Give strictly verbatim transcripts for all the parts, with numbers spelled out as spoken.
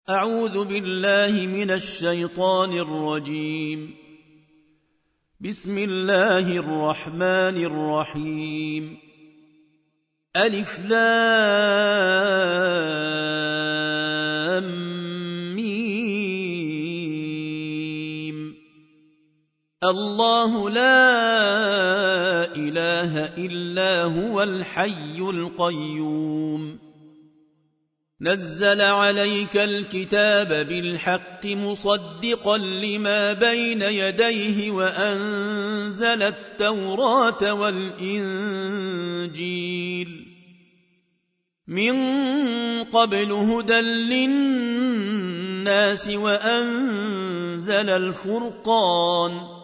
أعوذ بالله من الشيطان الرجيم. بسم الله الرحمن الرحيم. ألف لام ميم. الله لا إله إلا هو الحي القيوم. نزل عليك الكتاب بالحق مصدقا لما بين يديه وأنزل التوراة والإنجيل من قبل هدى للناس وأنزل الفرقان.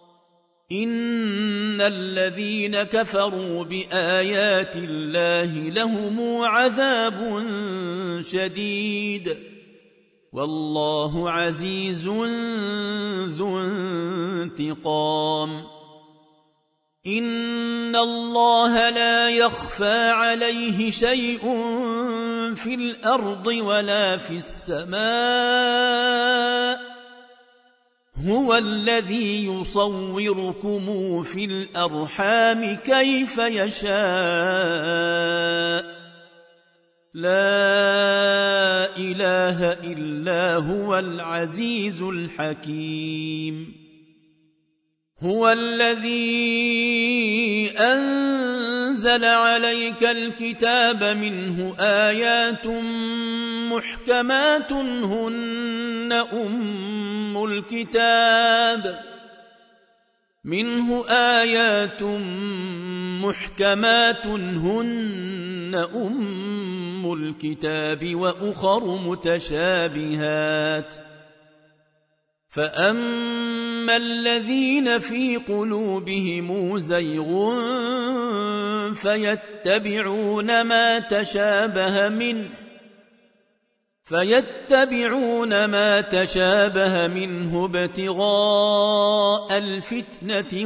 إن الذين كفروا بآيات الله لهم عذاب شديد والله عزيز ذو انتقام. إن الله لا يخفى عليه شيء في الأرض ولا في السماء. هو الذي يصوركم في الأرحام كيف يشاء. لا إله إلا هو العزيز الحكيم. هو الذي أنزل عليك الكتاب منه آيات محكمات هن أم الكتاب منه آيات محكمات هن أم الكتاب وأخر متشابهات. فأما الذين في قلوبهم زيغ فيتبعون ما تشابه منه فيتبعون ما تشابه منه ابتغاء الفتنة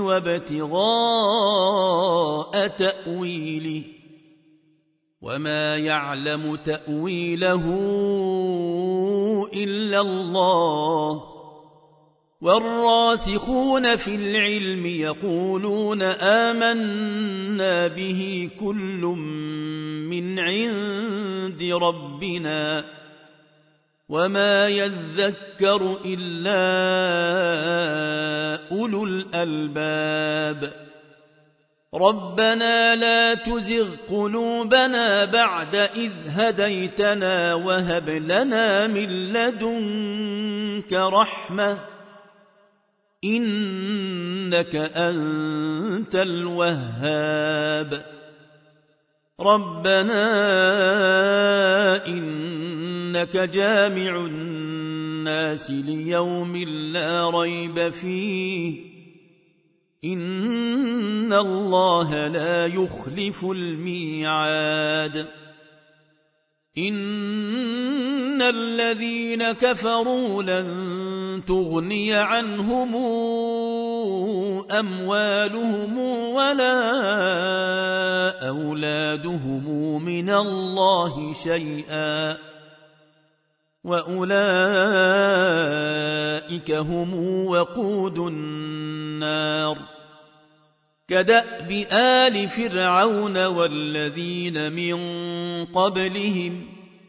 وابتغاء تأويله وما يعلم تأويله إلا الله. والراسخون في العلم يقولون آمنا به كل من عند ربنا وما يذكر إلا أولو الألباب. ربنا لا تزغ قلوبنا بعد إذ هديتنا وهب لنا من لدنك رحمة إنك أنت الوهاب. ربنا إنك جامع الناس ليوم لا ريب فيه إن الله لا يخلف الميعاد. إن الذين كفروا لن تغني عنهم أموالهم ولا أولادهم من الله شيئا وأولئك هم وقود النار. كدأب آل فرعون والذين من قبلهم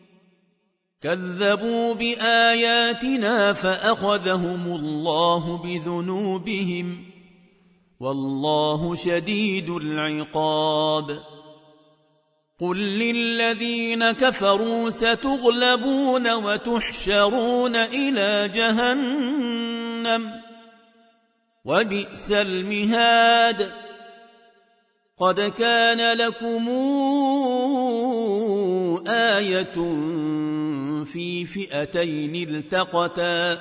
كذبوا بآياتنا فأخذهم الله بذنوبهم والله شديد العقاب. قل للذين كفروا ستغلبون وتحشرون إلى جهنم وبئس المهاد. قد كان لكم آية في فئتين التقتا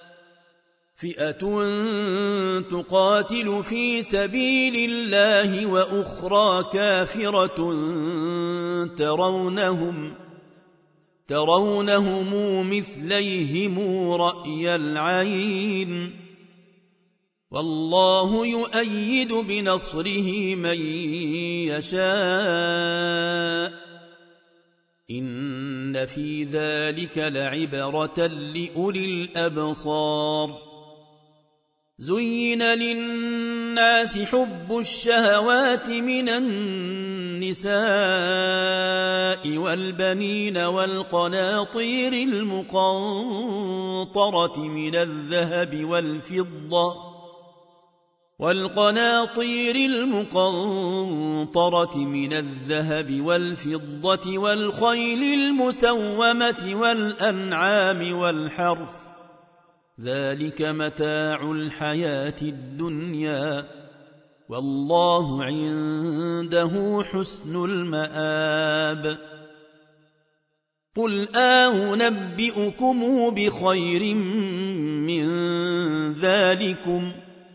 فئة تقاتل في سبيل الله وأخرى كافرة ترونهم ترونهم مثليهم رأي العين والله يؤيد بنصره من يشاء إن في ذلك لعبرة لأولي الأبصار زين للناس حب الشهوات من النساء والبنين والقناطير المقنطرة من الذهب والفضة والقناطير المقنطرة من الذهب والفضة والخيل المسومة والأنعام والحرث ذلك متاع الحياة الدنيا والله عنده حسن المآب قل أنبئكم بخير من ذلكم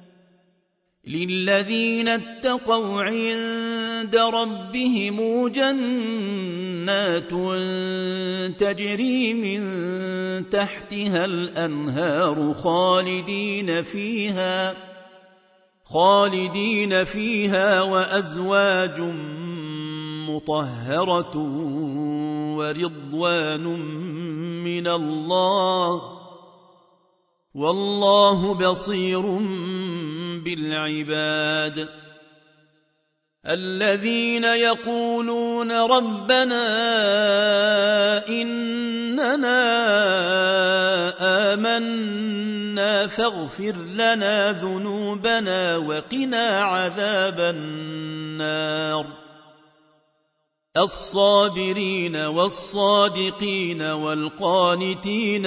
للذين اتقوا عند ربهم جنات تجري من تحتها الأنهار خالدين فيها خالدين فيها وأزواج مطهرة ورضوان من الله والله بصير بالعباد الذين يقولون ربنا إننا آمنا فاغفر لنا ذنوبنا وقنا عذاب النار الصابرين والصادقين والقانتين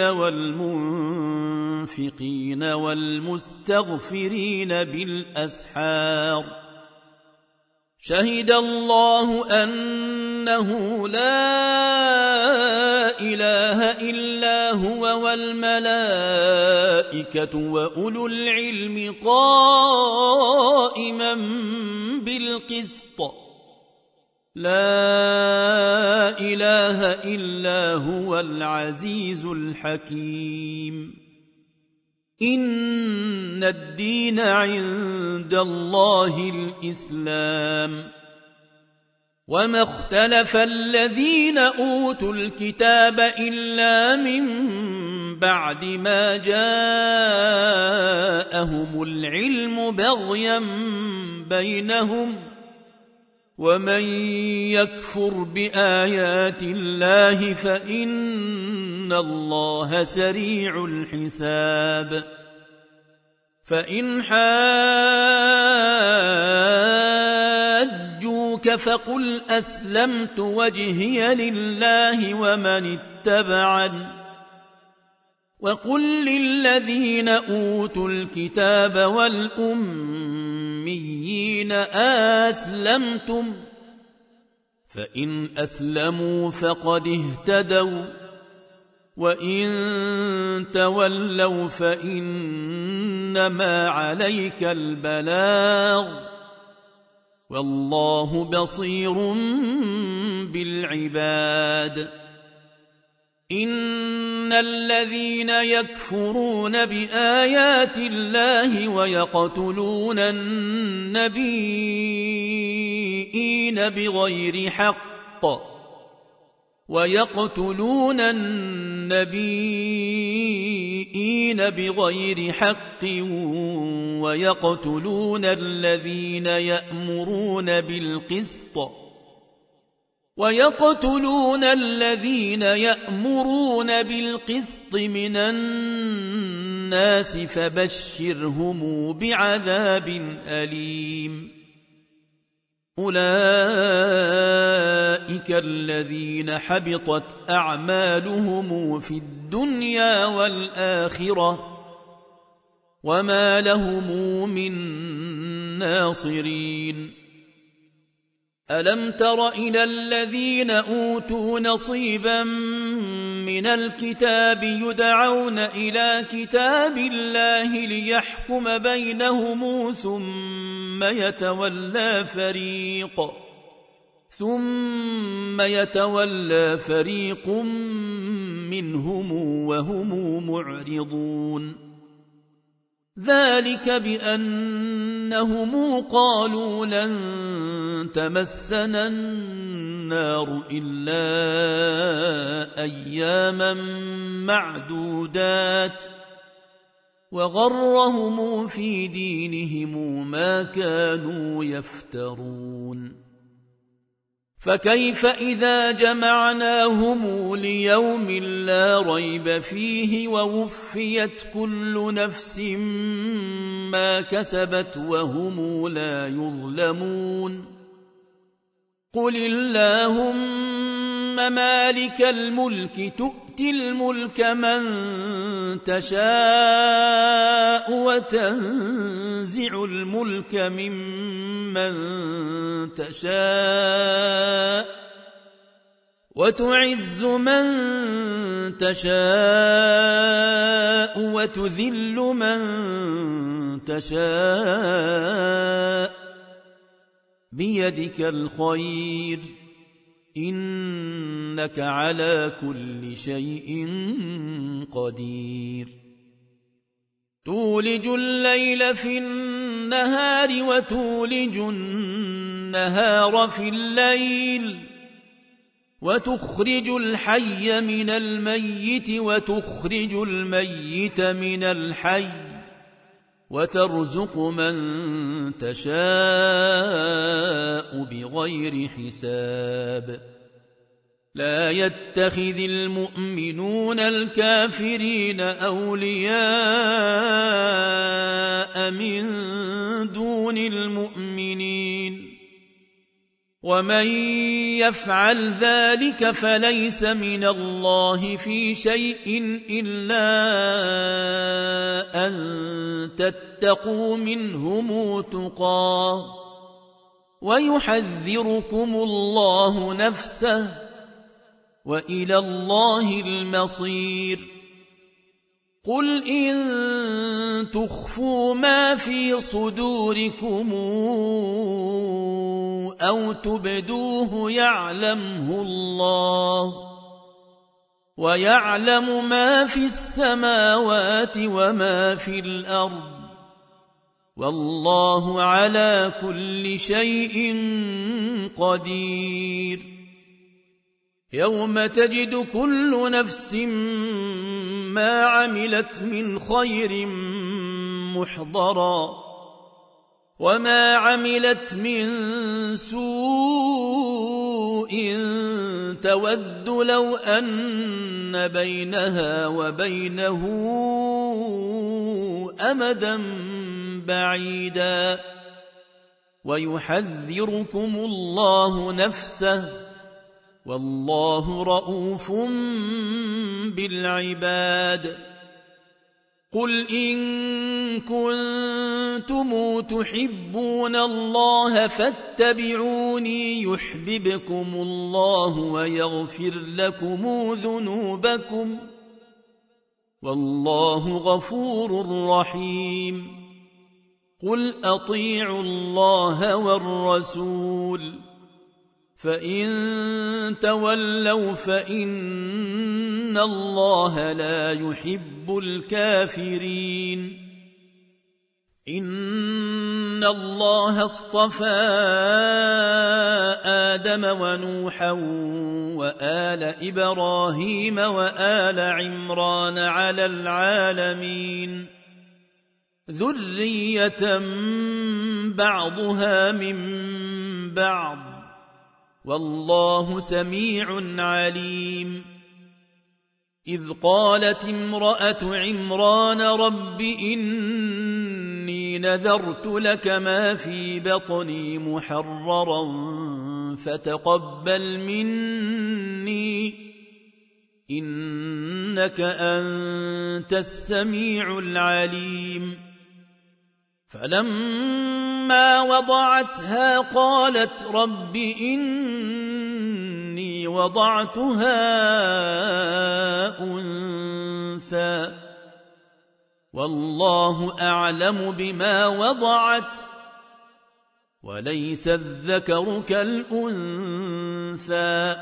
والمنفقين والمستغفرين بالأسحار شهد الله أنه لا إله إلا هو والملائكة وأولو العلم قائما بالقسط لا إله إلا هو العزيز الحكيم إن الدين عند الله الإسلام وما اختلف الذين أوتوا الكتاب إلا من بعد ما جاءهم العلم بغيا بينهم ومن يكفر بآيات الله فإن الله سريع الحساب فإن حاجوك فقل أسلمت وجهي لله ومن اتبعني وقل للذين أوتوا الكتاب والأميين أسلمتم فإن أسلموا فقد اهتدوا وإن تولوا فإنما عليك البلاغ والله بصير بالعباد إن الذين يكفرون بآيات الله ويقتلون النبيين بغير حق ويقتلون النبيين بغير حق ويقتلون الذين يأمرون بالقسط ويقتلون الذين يأمرون بالقسط من الناس فبشرهم بعذاب أليم أولئك الذين حبطت أعمالهم في الدنيا والآخرة وما لهم من ناصرين ألم تر إلى الذين أوتوا نصيبا من الكتاب يدعون إلى كتاب الله ليحكم بينهم ثم يتولى فريق ثم يتولى فريق منهم وهم معرضون ذلك بأنهم قالوا لن تمسنا النار إلا أياما معدودات وغرهم في دينهم ما كانوا يفترون فكيف إذا جمعناهم ليوم لا ريب فيه ووفيت كل نفس ما كسبت وهم لا يظلمون قل اللهم مالك الملك تؤتي الملك من تشاء وتنزع الملك ممن تشاء وتعز من تشاء وتذل من تشاء بيدك الخير إنك على كل شيء قدير تولج الليل في النهار وتولج النهار في الليل وتخرج الحي من الميت وتخرج الميت من الحي وترزق من تشاء بغير حساب لا يتخذ المؤمنون الكافرين أولياء من دون المؤمنين ومن يفعل ذلك فليس من الله في شيء إلا أن تتقوا منهم تقاه ويحذركم الله نفسه وإلى الله المصير قل إن تخفوا ما في صدوركم أو تبدوه يعلمه الله ويعلم ما في السماوات وما في الأرض والله على كل شيء قدير يوم تجد كل نفس ما عملت من خير محضرا وما عملت من سوء تود لو أن بينها وبينه أمدا بعيدا ويحذركم الله نفسه والله رؤوف بالعباد قل إن كنتم تحبون الله فاتبعوني يحببكم الله ويغفر لكم ذنوبكم والله غفور رحيم قل أطيعوا الله والرسول فإن تولوا فإن الله لا يحب الكافرين إن الله اصطفى آدم ونوحا وآل إبراهيم وآل عمران على العالمين ذرية بعضها من بعض والله سميع عليم إذ قالت امرأة عمران رب إني نذرت لك ما في بطني محررا فتقبل مني إنك أنت السميع العليم فلما وضعتها قالت رب إني وضعتها أنثى والله أعلم بما وضعت وليس الذكر كالأنثى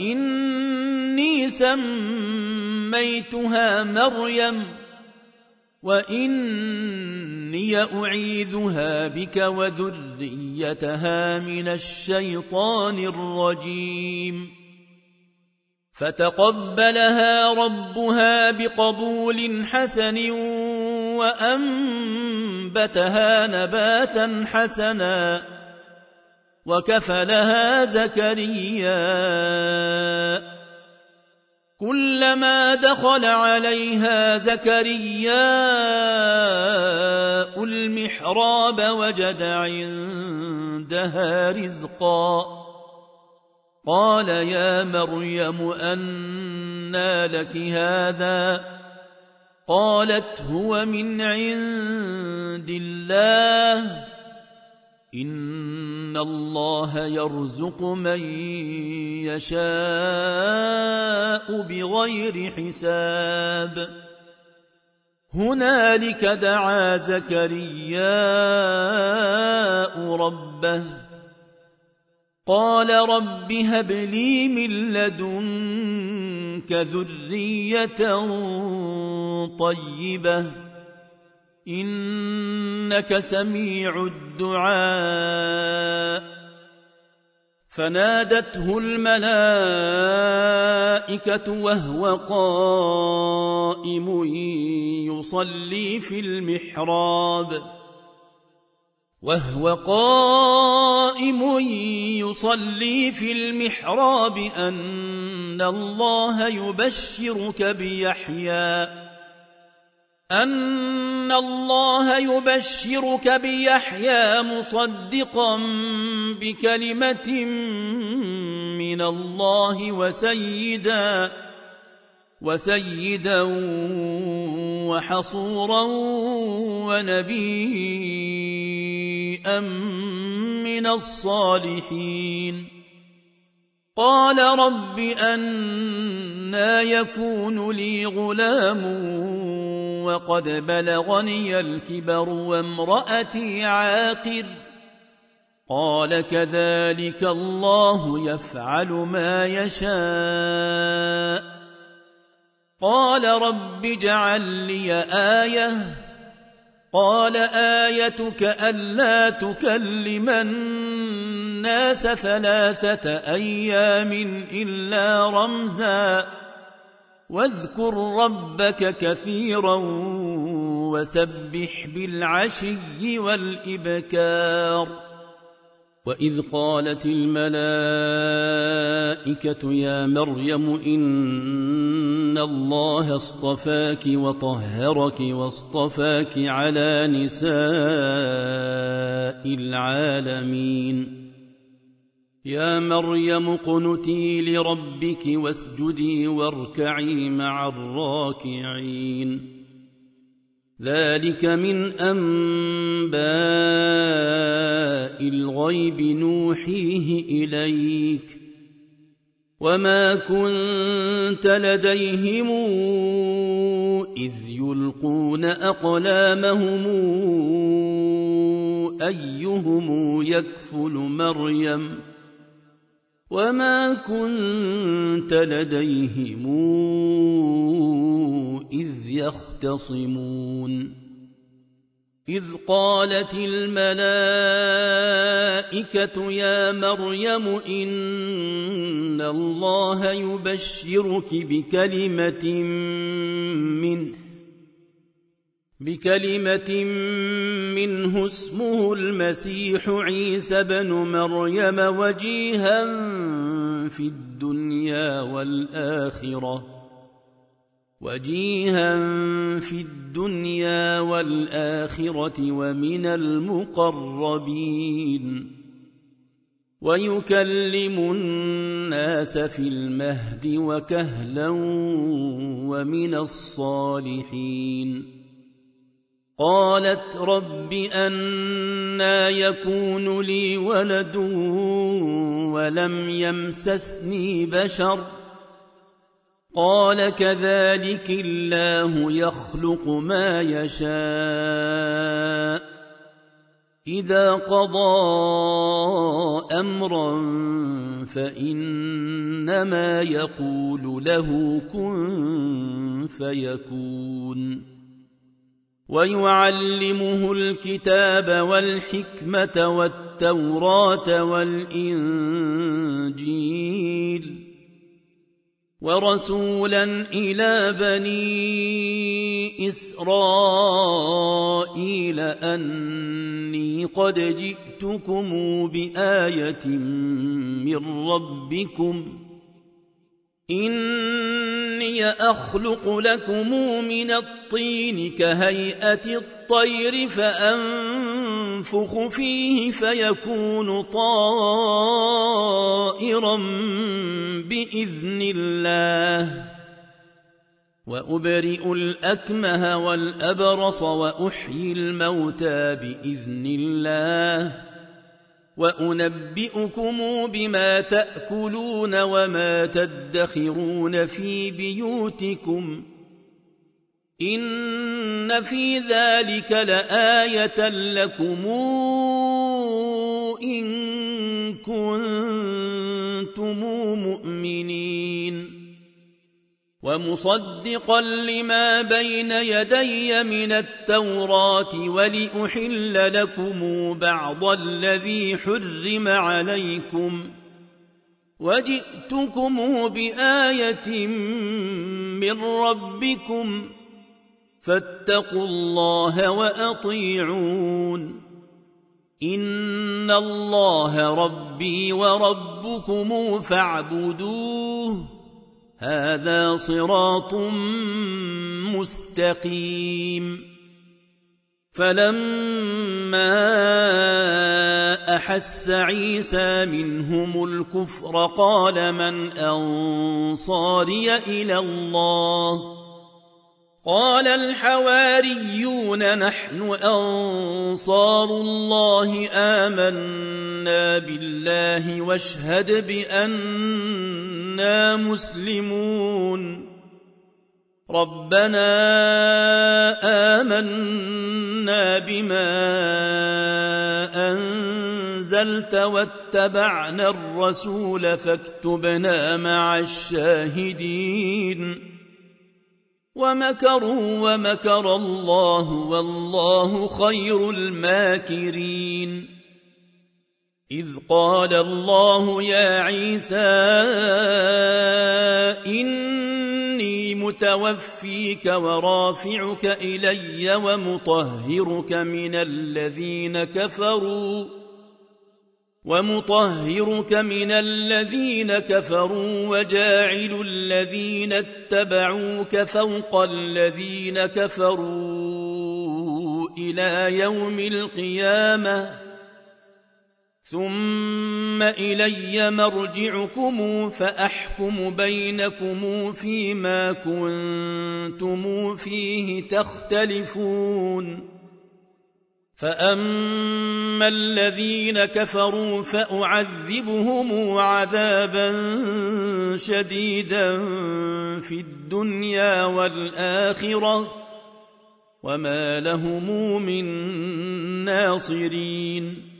وإني سميتها مريم وإني أعيذها بك وذريتها من الشيطان الرجيم فتقبلها ربها بقبول حسن وأنبتها نباتا حسنا وكفلها زكريا كلما دخل عليها زكريا المحراب وجد عندها رزقا قال يا مريم أنى لك هذا قالت هو من عند الله إن الله يرزق من يشاء بغير حساب هنالك دعا زكرياء ربه قال رب هب لي من لدنك ذرية طيبة إنك سميع الدعاء فنادته الملائكة وهو قائم يصلي في المحراب وهو قائم يصلي في المحراب أن الله يبشرك بيحيى أن الله يبشرك بيحيى مصدقا بكلمة من الله وسيدا وسيدا وحصورا ونبيا من الصالحين قال رب أنى يكون لي غلام وقد بلغني الكبر وامرأتي عاقر قال كذلك الله يفعل ما يشاء قال رب اجعل لي آية قال آيتك ألا تكلم الناس ثلاثة أيام إلا رمزا واذكر ربك كثيرا وسبح بالعشي والإبكار وإذ قالت الملائكة يا مريم إن الله اصطفاك وطهرك واصطفاك على نساء العالمين يا مريم اقنتي لربك واسجدي واركعي مع الراكعين ذلك من أنباء الغيب نوحيه إليك وما كنت لديهم إذ يلقون أقلامهم أيهم يكفل مريم وما كنت لديهم إذ يختصمون إذ قالت الملائكة يا مريم إن الله يبشرك بكلمة منه بكلمة منه اسمه المسيح عيسى بن مريم وجيها في الدنيا والآخرة وجيها في الدنيا والآخرة ومن المقربين ويكلم الناس في المهد وكهلا ومن الصالحين قالت رب أنى يكون لي ولد ولم يمسسني بشر قال كذلك الله يخلق ما يشاء إذا قضى أمرا فإنما يقول له كن فيكون ويعلمه الكتاب والحكمة والتوراة والإنجيل ورسولا إلى بني إسرائيل أني قد جئتكم بآية من ربكم إني أخلق لكم من الطين كهيئة الطير فأنفخ فيه فيكون طائرا بإذن الله وأبرئ الأكمه والأبرص وأحيي الموتى بإذن الله وأنبئكم بما تأكلون وما تدخرون في بيوتكم إن في ذلك لآية لكم إن كنتم مؤمنين ومصدقا لما بين يدي من التوراة ولأحل لكم بعض الذي حرم عليكم وجئتكم بآية من ربكم فاتقوا الله وأطيعون إن الله ربي وربكم فاعبدوه هذا صراط مستقيم فلما أحس عيسى منهم الكفر قال من أنصاري إلى الله قال الحواريون نحن أنصار الله آمنا بالله واشهد بأننا مسلمون ربنا آمنا بما أنزلت واتبعنا الرسول فاكتبنا مع الشاهدين ومكروا ومكر الله والله خير الماكرين إذ قال الله يا عيسى إني متوفيك ورافعك إلي ومطهرك من الذين كفروا ومطهرك من الذين كفروا وجاعل الذين اتبعوك فوق الذين كفروا إلى يوم القيامة ثم إلي مرجعكم فأحكم بينكم فيما كنتم فيه تختلفون فأما الذين كفروا فأعذبهم عذابا شديدا في الدنيا والآخرة وما لهم من ناصرين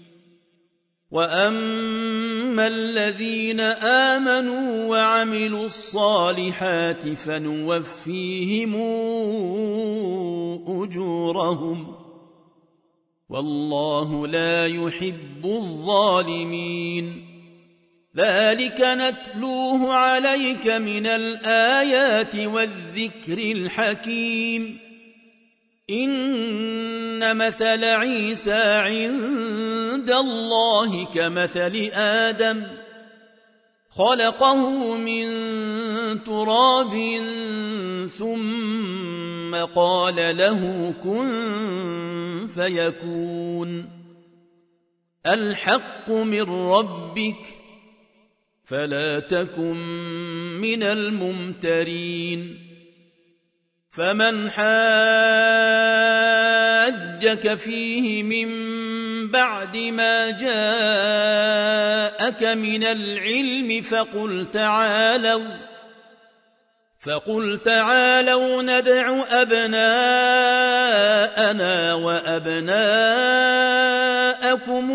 وأما الذين آمنوا وعملوا الصالحات فنوفيهم أجورهم والله لا يحب الظالمين ذلك نتلوه عليك من الآيات والذكر الحكيم إن مثل عيسى عند الله كمثل آدم خلقه من تراب ثم قال له كن فيكون الحق من ربك فلا تكن من الممترين فمن حاجك فيه من بعد ما جاءك من العلم فقل تعالوا فقل تعالوا ندع أبناءنا وأبناءكم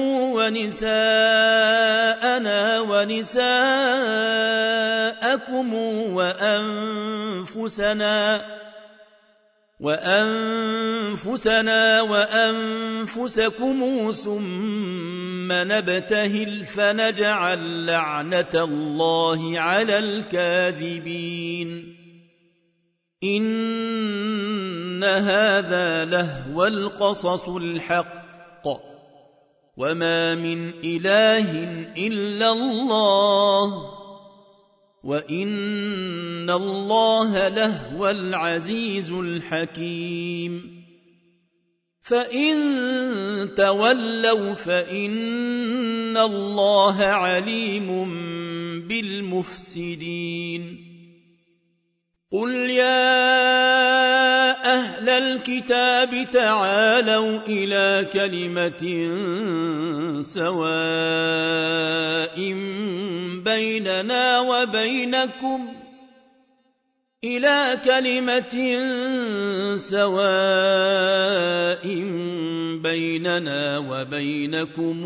ونساءنا ونساءكم وأنفسنا وأنفسنا وأنفسكم ثم نبتهل فنجعل لعنة الله على الكاذبين إن هذا لهو القصص الحق وما من إله إلا الله وإن الله لهو العزيز الحكيم فإن تولوا فإن الله عليم بالمفسدين قل يا أهل الكتاب تعالوا إلى كلمة سواء بيننا وبينكم إلى كلمة سواء بيننا وبينكم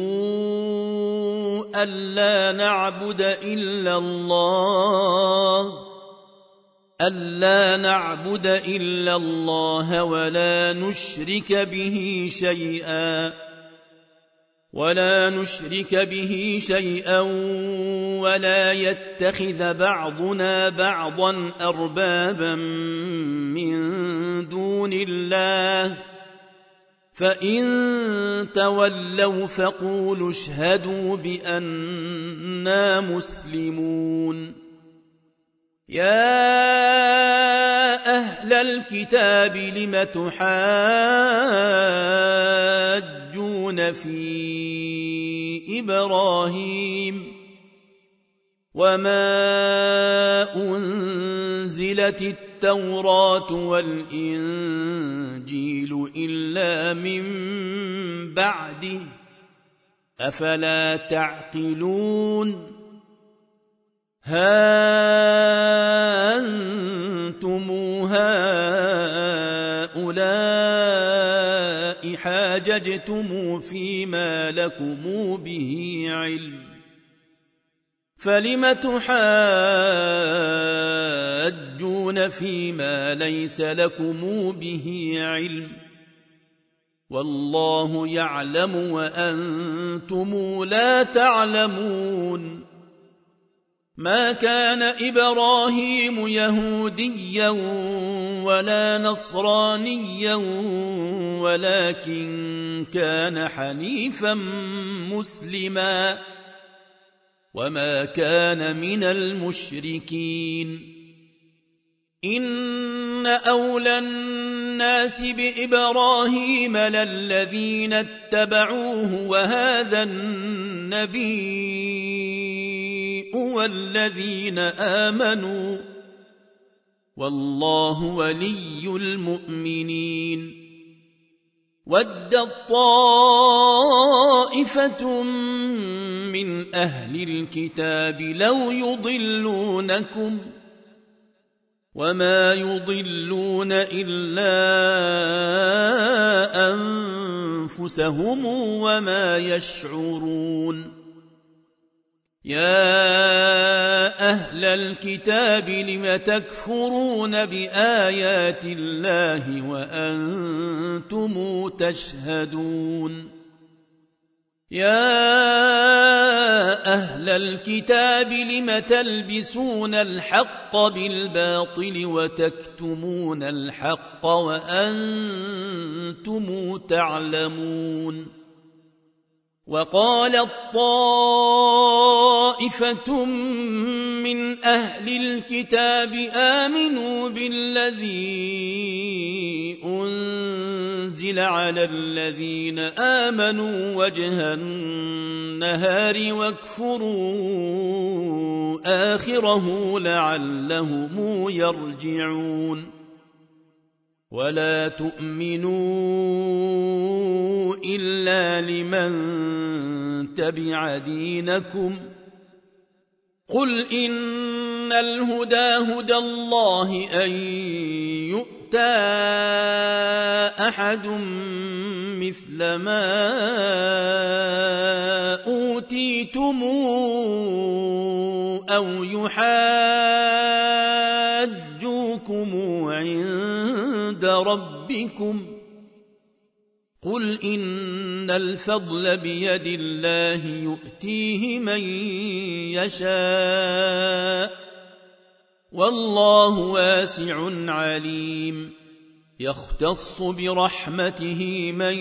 ألا نعبد إلا الله ألا نعبد إلا الله ولا نشرك به شيئا ولا نشرك به شيئا ولا يتخذ بعضنا بعضا أربابا من دون الله فإن تولوا فقولوا اشهدوا بأننا مسلمون يا أهل الكتاب لم تحاجون في إبراهيم وما أنزلت التوراة والإنجيل إلا من بعده أفلا تعقلون ها أنتم هؤلاء حاججتم فيما لكم به علم فلم تحاجون فيما ليس لكم به علم والله يعلم وأنتم لا تعلمون ما كان إبراهيم يهوديا ولا نصرانيا ولكن كان حنيفا مسلما وما كان من المشركين إن أولى الناس بإبراهيم للذين اتبعوه وهذا النبي والذين آمنوا والله ولي المؤمنين ودت طائفة من أهل الكتاب لو يضلونكم وما يضلون إلا أنفسهم وما يشعرون يا أهل الكتاب لم تكفرون بآيات الله وأنتم تشهدون يا أهل الكتاب لم تلبسون الحق بالباطل وتكتمون الحق وأنتم تعلمون وقالت طائفة من أهل الكتاب آمنوا بالذي أنزل على الذين آمنوا وجه النهار واكفروا آخره لعلهم يرجعون ولا تؤمنوا إلا لمن تبع دينكم قل إن الهدى هدى الله أن يؤتى أحد مثل ما أوتيتم أو يحاجوكم فضلكم عند ربكم قل إن الفضل بيد الله يؤتيه من يشاء والله واسع عليم يختص برحمته من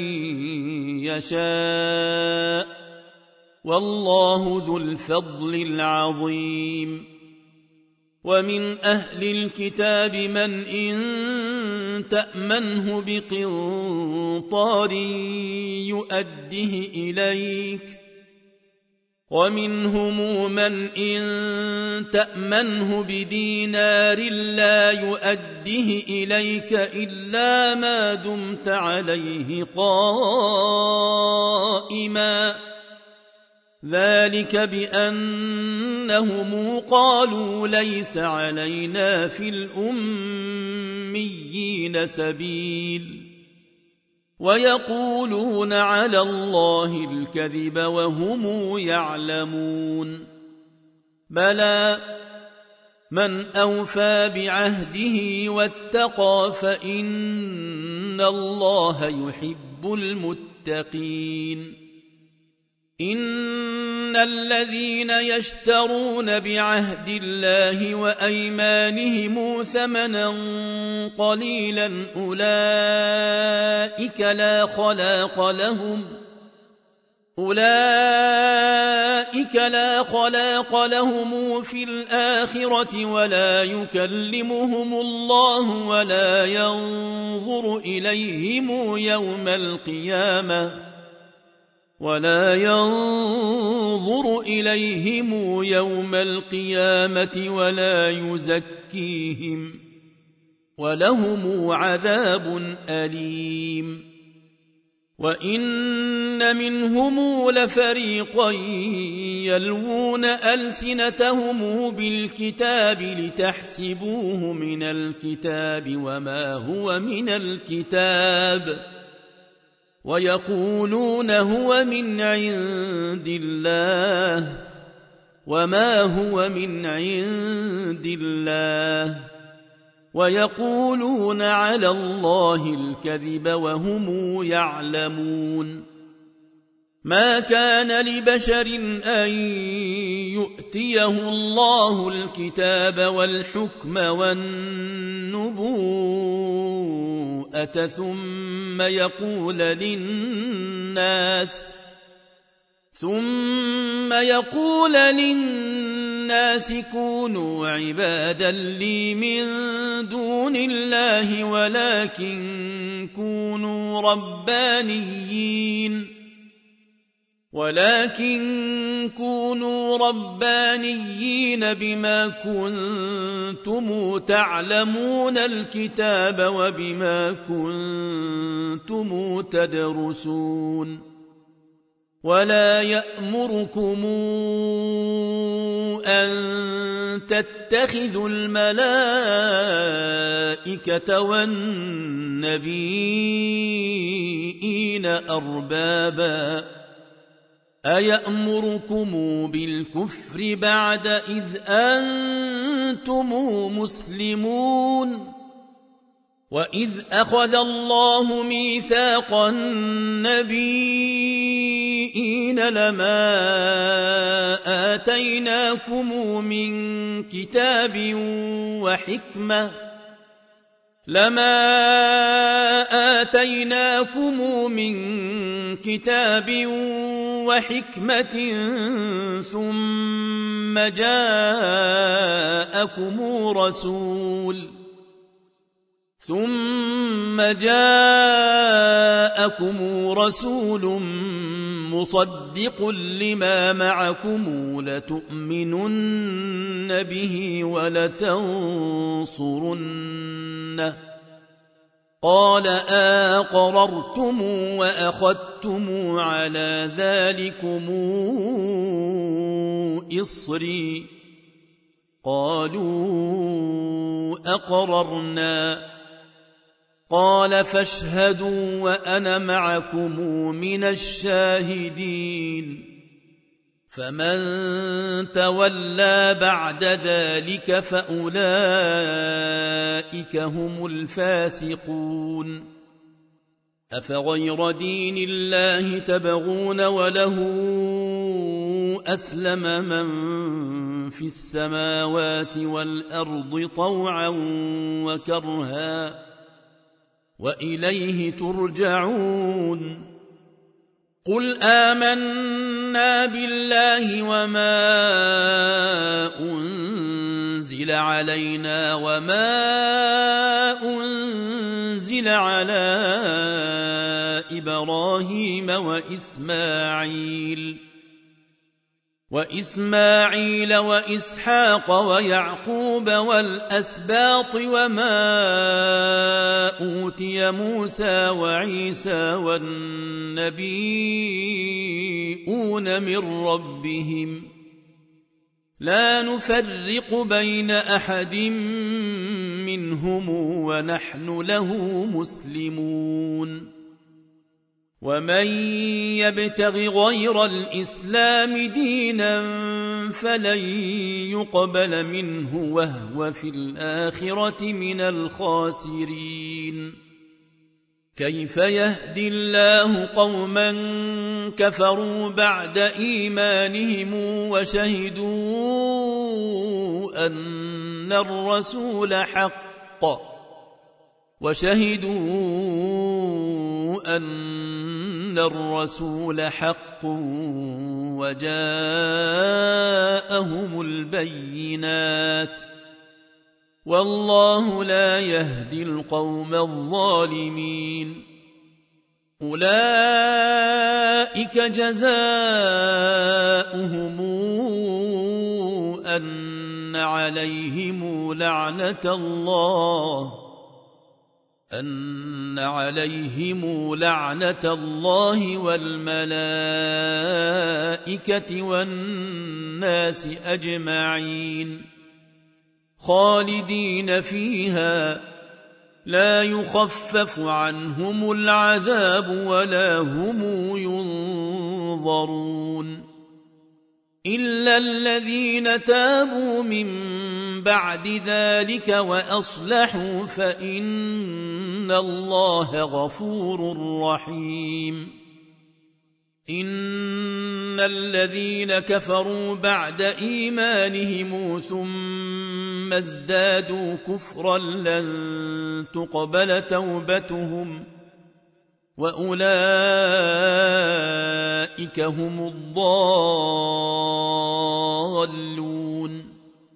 يشاء والله ذو الفضل العظيم ومن أهل الكتاب من إن تأمنه بقنطار يؤده إليك ومنهم من إن تأمنه بدينار لا يؤده إليك إلا ما دمت عليه قائما ذلك بأنهم قالوا ليس علينا في الأميين سبيل ويقولون على الله الكذب وهم يعلمون بلى من أوفى بعهده واتقى فإن الله يحب المتقين إن الذين يشترون بعهد الله وأيمانهم ثمنا قليلا أولئك لا خلاق لهم أولئك لا خلاق لهم في الآخرة ولا يكلمهم الله ولا ينظر إليهم يوم القيامة ولا ينظر إليهم يوم القيامة ولا يزكيهم ولهم عذاب أليم وإن منهم لفريقا يلوون ألسنتهم بالكتاب لتحسبوه من الكتاب وما هو من الكتاب ويقولون هو من عند الله وما هو من عند الله ويقولون على الله الكذب وهم يعلمون ما كان لبشر أن يؤتيه الله الكتاب والحكم والنبوءة ثم يقول للناس ثم يقول للناس كونوا عبادا لي من دون الله ولكن كونوا ربانيين ولكن كونوا ربانيين بما كنتم تعلمون الكتاب وبما كنتم تدرسون ولا يأمركم أن تتخذوا الملائكة والنبيين أربابا أيأمركم بالكفر بعد إذ أنتم مسلمون وإذ أخذ الله ميثاق النبيين لما آتيناكم من كتاب وحكمة لما آتيناكم من كتاب وحكمة ثم جاءكم رسول ثم جاءكم رسول مصدق لما معكم لتؤمنن به ولتنصرنه قال أقررتم وأخذتم على ذلكم إصري قالوا أقررنا قال فاشهدوا وأنا معكم من الشاهدين فمن تولى بعد ذلك فأولئك هم الفاسقون أفغير دين الله تبغون وله أسلم من في السماوات والأرض طوعا وكرها وإليه ترجعون قل آمنا بالله وما أنزل علينا وما أنزل على إبراهيم وإسماعيل وإسماعيل وإسحاق ويعقوب والأسباط وما أوتي موسى وعيسى والنبيون من ربهم لا نفرق بين أحد منهم ونحن له مسلمون ومن يبتغ غير الإسلام دينا فلن يقبل منه وهو في الآخرة من الخاسرين كيف يهدي الله قوما كفروا بعد إيمانهم وشهدوا أن الرسول حق وشهدوا أن الرسول حق وجاءهم البينات والله لا يهدي القوم الظالمين أولئك جزاؤهم أن عليهم لعنة الله أن عليهم لعنة الله والملائكة والناس أجمعين خالدين فيها لا يخفف عنهم العذاب ولا هم ينظرون إلا الذين تابوا من بعد ذلك وأصلحوا فإن الله غفور رحيم إن الذين كفروا بعد إيمانهم ثم ازدادوا كفرا لن تقبل توبتهم وأولئك هم الضالون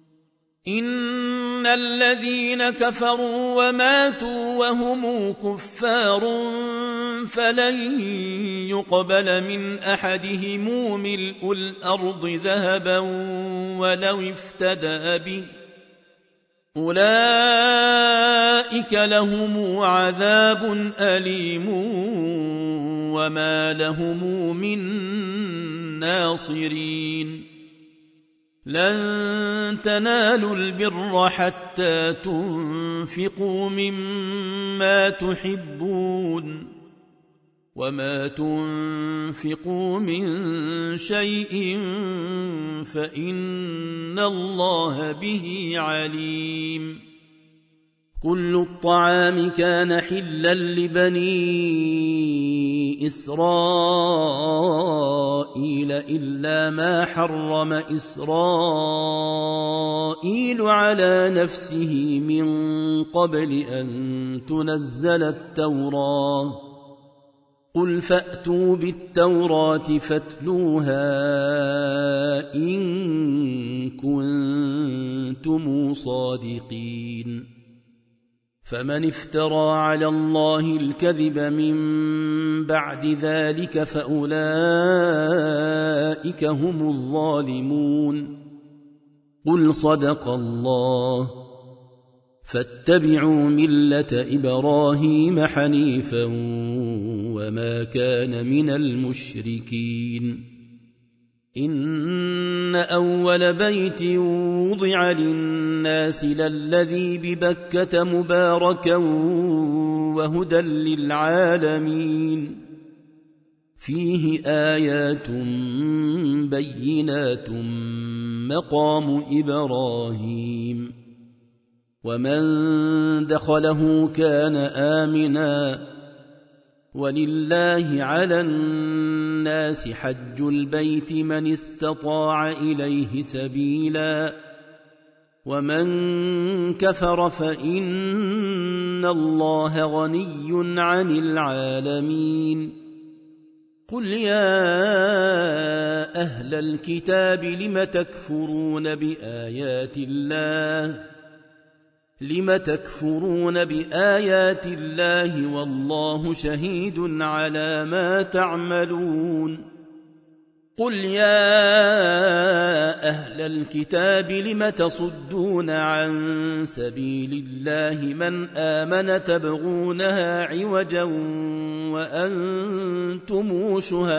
إن الذين كفروا وماتوا وهم كفار فلن يقبل من أحدهم ملء الأرض ذهبا ولو افتدى به أولئك لهم عذاب أليم وما لهم من ناصرين لن تنالوا البر حتى تنفقوا مما تحبون وما تنفقوا من شيء فإن الله به عليم كل الطعام كان حلا لبني إسرائيل إلا ما حرم إسرائيل على نفسه من قبل أن تنزل التوراة قل فأتوا بالتوراة فاتلوها إن كنتم صادقين فمن افترى على الله الكذب من بعد ذلك فأولئك هم الظالمون قل صدق الله فاتبعوا ملة إبراهيم حنيفا وما كان من المشركين إن أول بيت وضع للناس للذي ببكة مباركا وهدى للعالمين فيه آيات بينات مقام إبراهيم ومن دخله كان آمنا ولله على الناس حج البيت من استطاع إليه سبيلا ومن كفر فإن الله غني عن العالمين قل يا أهل الكتاب لم تكفرون بآيات الله لم تكفرون بآيات الله والله شهيد على ما تعملون قل يا أهل الكتاب لم تصدون عن سبيل الله من آمن تبغونها عوجا وأنتم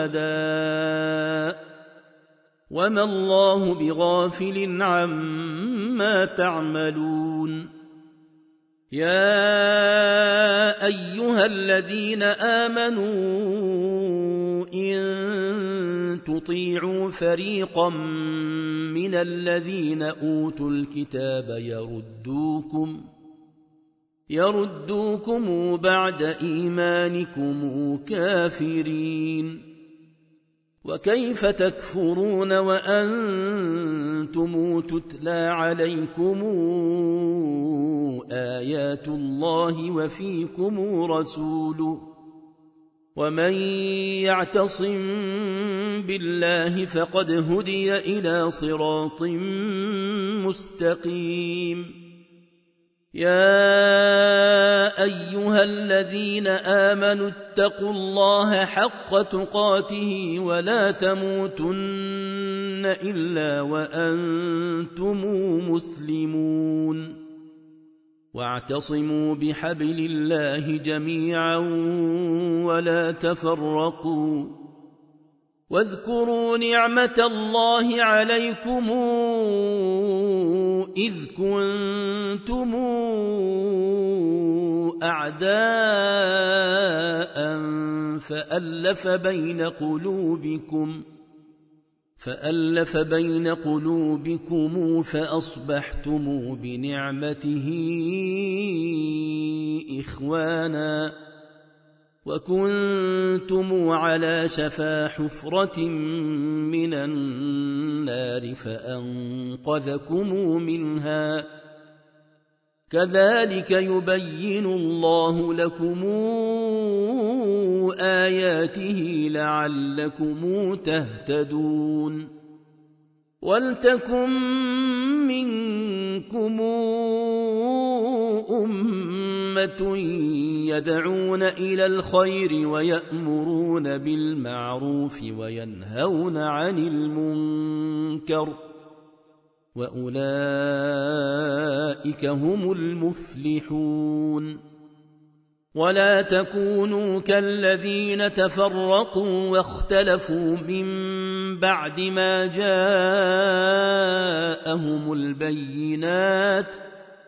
شهداء وما الله بغافل عما تعملون يا أيها الذين آمنوا إن تطيعوا فريقا من الذين أوتوا الكتاب يردوكم يردوكم بعد إيمانكم كافرين وكيف تكفرون وأنتم تتلى عليكم آيات الله وفيكم رسوله ومن يعتصم بالله فقد هدي إلى صراط مستقيم يا أيها الذين آمنوا اتقوا الله حق تقاته ولا تموتن إلا وأنتم مسلمون واعتصموا بحبل الله جميعا ولا تفرقوا واذكروا نعمة الله عليكم إذ كنتم أعداء فألف بين قلوبكم فألف بين قلوبكم فأصبحتم بنعمته إخوانا وكنتم على شفا حفرة من النار فأنقذكم منها كذلك يبين الله لكم آياته لعلكم تهتدون ولتكن منكم أمة يدعون إلى الخير ويأمرون بالمعروف وينهون عن المنكر وأولئك هم المفلحون ولا تكونوا كالذين تفرقوا واختلفوا من بعد ما جاءهم البينات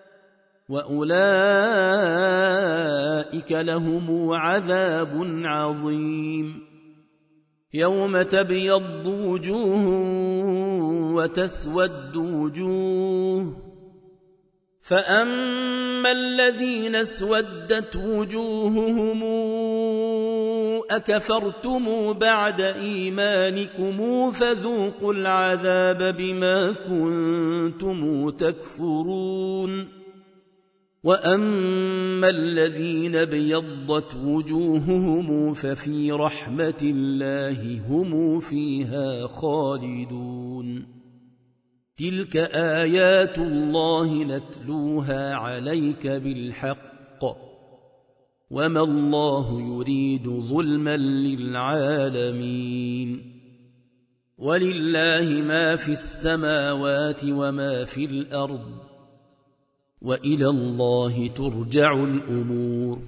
وأولئك لهم عذاب عظيم يوم تبيض وجوه وتسود وجوه فأما الذين اسودت وجوههم أكفرتم بعد إيمانكم فذوقوا العذاب بما كنتم تكفرون وأما الذين ابيضت وجوههم ففي رحمة الله هم فيها خالدون تلك آيات الله نتلوها عليك بالحق وما الله يريد ظلما للعالمين ولله ما في السماوات وما في الأرض وإلى الله ترجع الأمور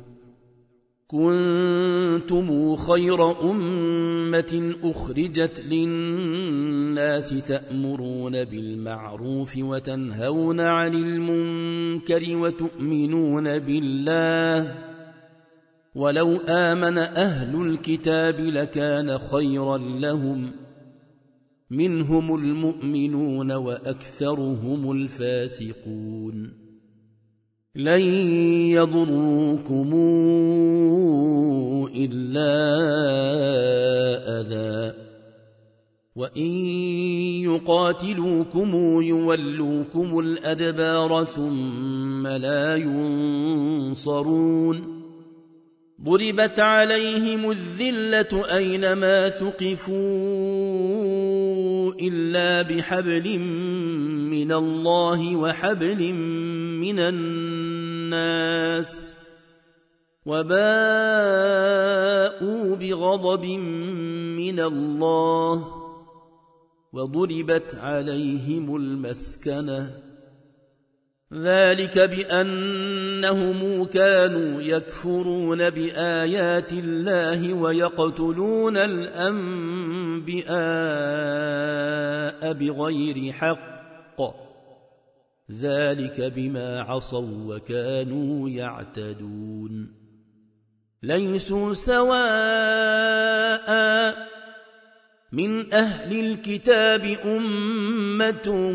كنتم خير أمة أخرجت للناس تأمرون بالمعروف وتنهون عن المنكر وتؤمنون بالله ولو آمن أهل الكتاب لكان خيرا لهم منهم المؤمنون وأكثرهم الفاسقون لن يضروكم إلا أذى وإن يقاتلوكم يولوكم الأدبار ثم لا ينصرون ضربت عليهم الذلة أينما ثقفوا إلا بحبل من الله وحبل من الناس وباءوا بغضب من الله وضربت عليهم المسكنة ذلك بأنهم كانوا يكفرون بآيات الله ويقتلون الأنبياء بغير حق ذلك بما عصوا وكانوا يعتدون ليسوا سواء من أهل الكتاب أمة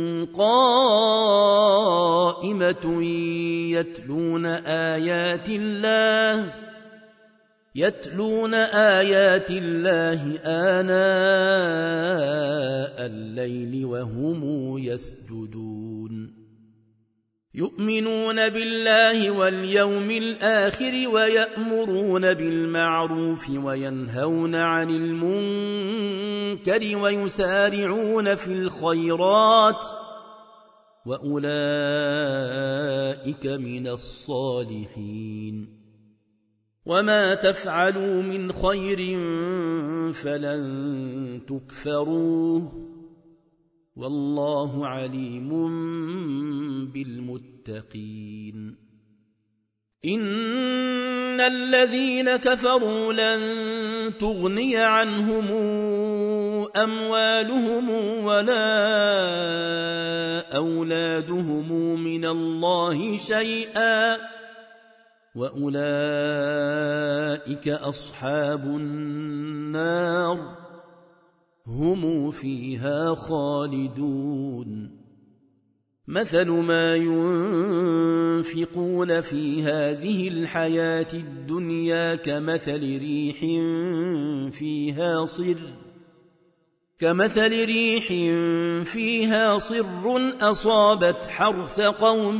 قائمة يتلون آيات الله يتلون آيات الله آناء الليل وهم يسجدون يؤمنون بالله واليوم الآخر ويأمرون بالمعروف وينهون عن المنكر ويسارعون في الخيرات وأولئك من الصالحين وما تفعلوا من خير فلن تكفروه والله عليم بالمتقين إن الذين كفروا لن تغني عنهم أموالهم ولا أولادهم من الله شيئا وأولئك أصحاب النار هم فيها خالدون مثل ما ينفقون في هذه الحياة الدنيا كمثل ريح فيها صر كمثل ريح فيها صر أصابت حرث قوم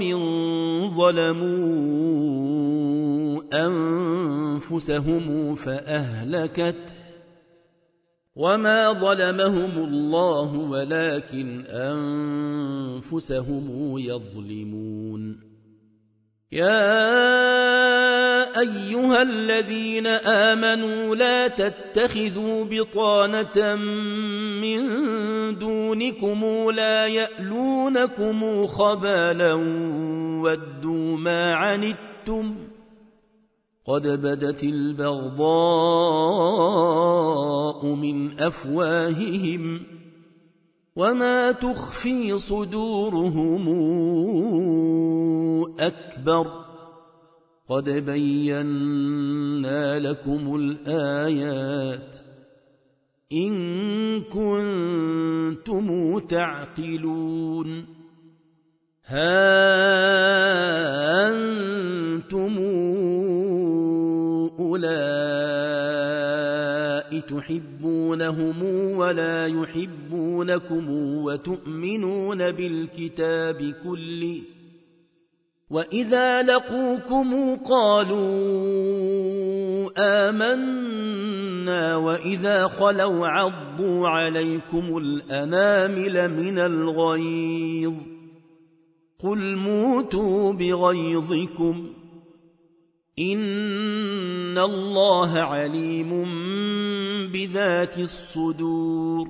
ظلموا أنفسهم فأهلكته وما ظلمهم الله ولكن أنفسهم يظلمون يا أيها الذين آمنوا لا تتخذوا بطانة من دونكم لا يألونكم خبالا ودوا ما عنتم قد بدت البغضاء من أفواههم وما تخفي صدورهم أكبر قد بينا لكم الآيات إن كنتم تعقلون ها أنتم أولئك تحبونهم ولا يحبونكم وتؤمنون بالكتاب كله وإذا لقوكم قالوا آمنا وإذا خلوا عضوا عليكم الأنامل من الغيظ قل موتوا بغيظكم إن الله عليم بذات الصدور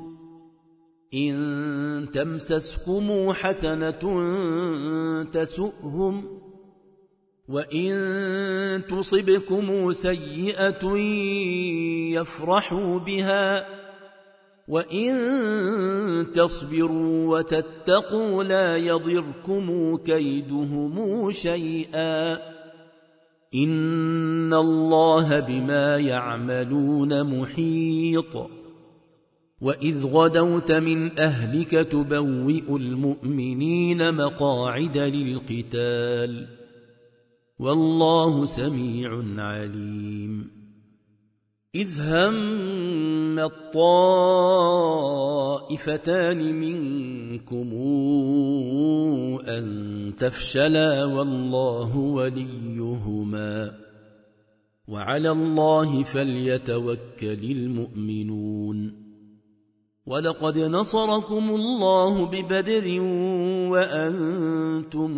إن تمسسكم حسنة تسؤهم وإن تصبكم سيئة يفرحوا بها وإن تصبروا وتتقوا لا يضركم كيدهم شيئا إن الله بما يعملون محيط وإذ غدوت من أهلك تبوئ المؤمنين مقاعد للقتال والله سميع عليم إذ هم الطائفتان منكم أن تفشلا والله وليهما وعلى الله فليتوكل المؤمنون ولقد نصركم الله ببدر وأنتم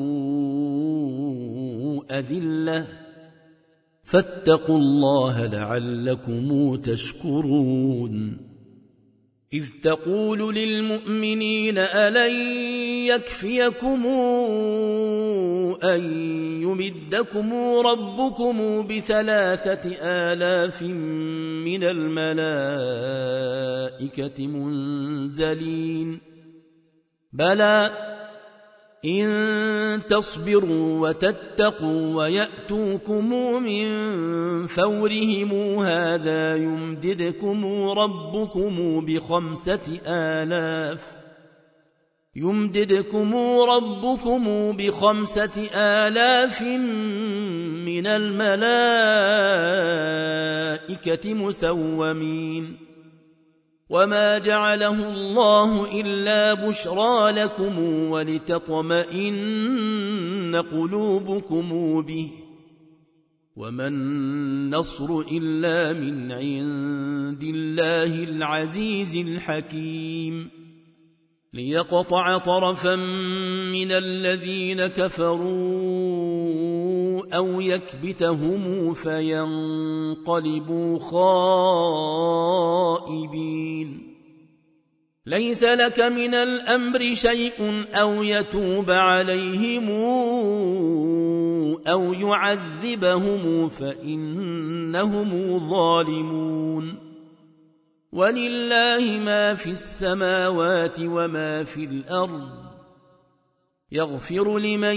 أذلة فاتقوا الله لعلكم تشكرون إذ تقول للمؤمنين ألن يكفيكم أن يمدكم ربكم بثلاثة آلاف من الملائكة منزلين بلى إن تصبروا وتتقوا ويأتوكم من فورهم هذا يمددكم ربكم بخمسة آلاف يمددكم ربكم بخمسة آلاف من الملائكة مسومين وما جعله الله إلا بشرى لكم ولتطمئن قلوبكم به وما النصر إلا من عند الله العزيز الحكيم ليقطع طرفا من الذين كفروا أو يكبتهم فينقلبوا خائبين ليس لك من الأمر شيء أو يتوب عليهم أو يعذبهم فإنهم ظالمون ولله ما في السماوات وما في الأرض يغفر لمن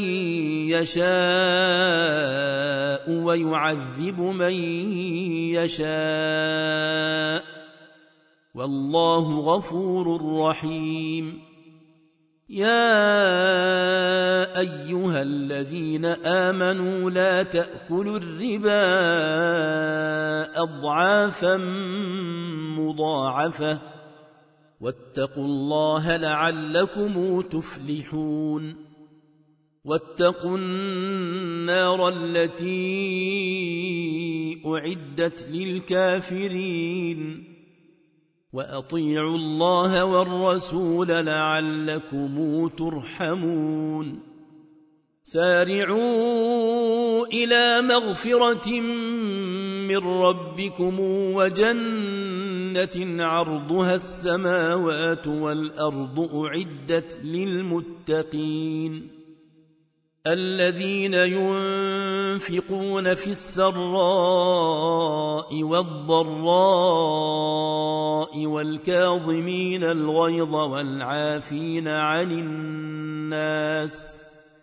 يشاء ويعذب من يشاء والله غفور رحيم يا أيها الذين آمنوا لا تأكلوا الربا أضعافا مضاعفة واتقوا الله لعلكم تفلحون واتقوا النار التي أعدت للكافرين وأطيعوا الله والرسول لعلكم ترحمون سارعوا إلى مغفرة من ربكم وجنة عرضها السماوات والأرض أعدت للمتقين الذين ينفقون في السراء والضراء والكاظمين الغيظ والعافين عن الناس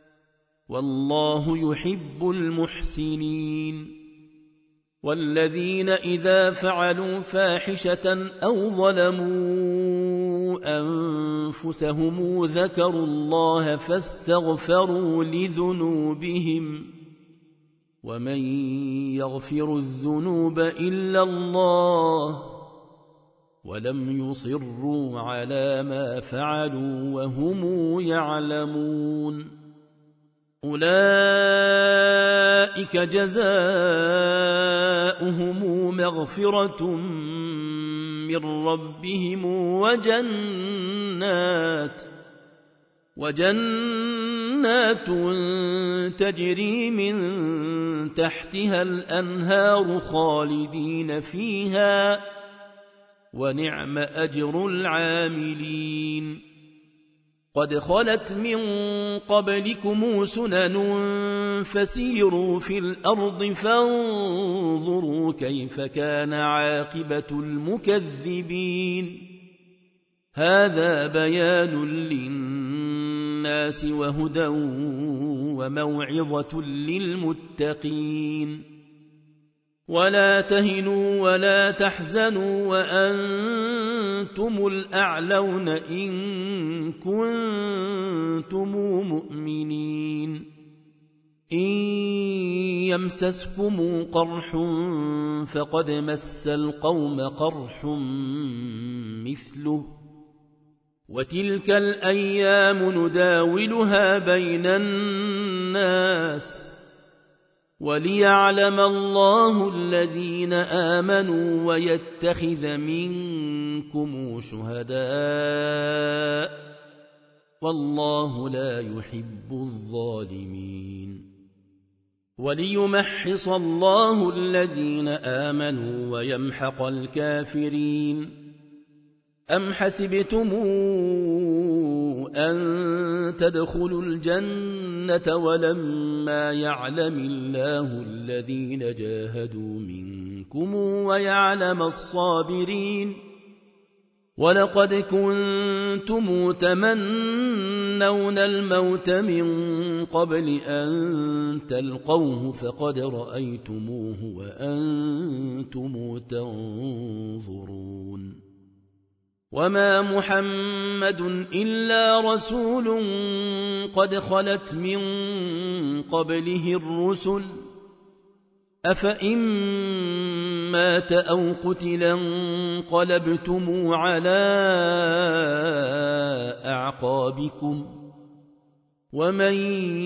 والله يحب المحسنين والذين إذا فعلوا فاحشة أو ظلموا أنفسهم ذكروا الله فاستغفروا لذنوبهم ومن يغفر الذنوب إلا الله ولم يصروا على ما فعلوا وهم يعلمون أولئك جزاؤهم مغفرة من ربهم وجنات وجنات تجري من تحتها الأنهار خالدين فيها ونعم أجر العاملين قد خلت من قبلكم سنن فسيروا في الأرض فانظروا كيف كان عاقبة المكذبين هذا بيان للناس للناس وهدى وموعظة للمتقين. ولا تهنوا ولا تحزنوا وأنتم الأعلون إن كنتم مؤمنين. إن يمسسكم قرح فقد مس القوم قرح مثله وتلك الأيام نداولها بين الناس وليعلم الله الذين آمنوا ويتخذ منكم شهداء والله لا يحب الظالمين. وليمحص الله الذين آمنوا ويمحق الكافرين. أم حسبتم أن تدخلوا الجنة ولما يعلم الله الذين جاهدوا منكم ويعلم الصابرين. ولقد كنتم تمنون الموت من قبل أن تلقوه فقد رأيتموه وأنتم تنظرون. وما محمد إلا رسول قد خلت من قبله الرسل أفإن مات أو قتل انقلبتم على أعقابكم ومن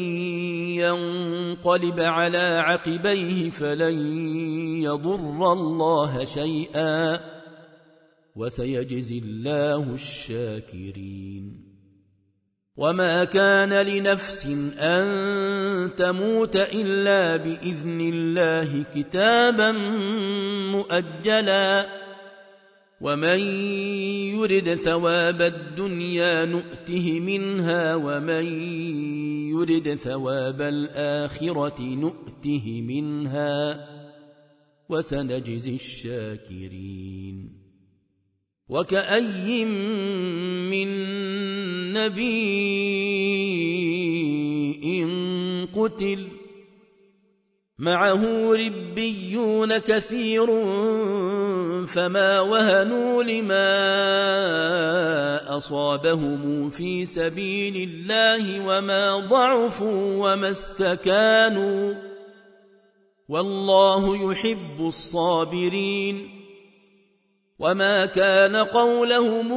ينقلب على عقبيه فلن يضر الله شيئا وسيجزي الله الشاكرين. وما كان لنفس أن تموت إلا بإذن الله كتابا مؤجلا ومن يرد ثواب الدنيا نؤته منها ومن يرد ثواب الآخرة نؤته منها وسنجزي الشاكرين. وكأي من نبي قتل معه ربيون كثير فما وهنوا لما أصابهم في سبيل الله وما ضعفوا وما استكانوا والله يحب الصابرين. وما كان قولهم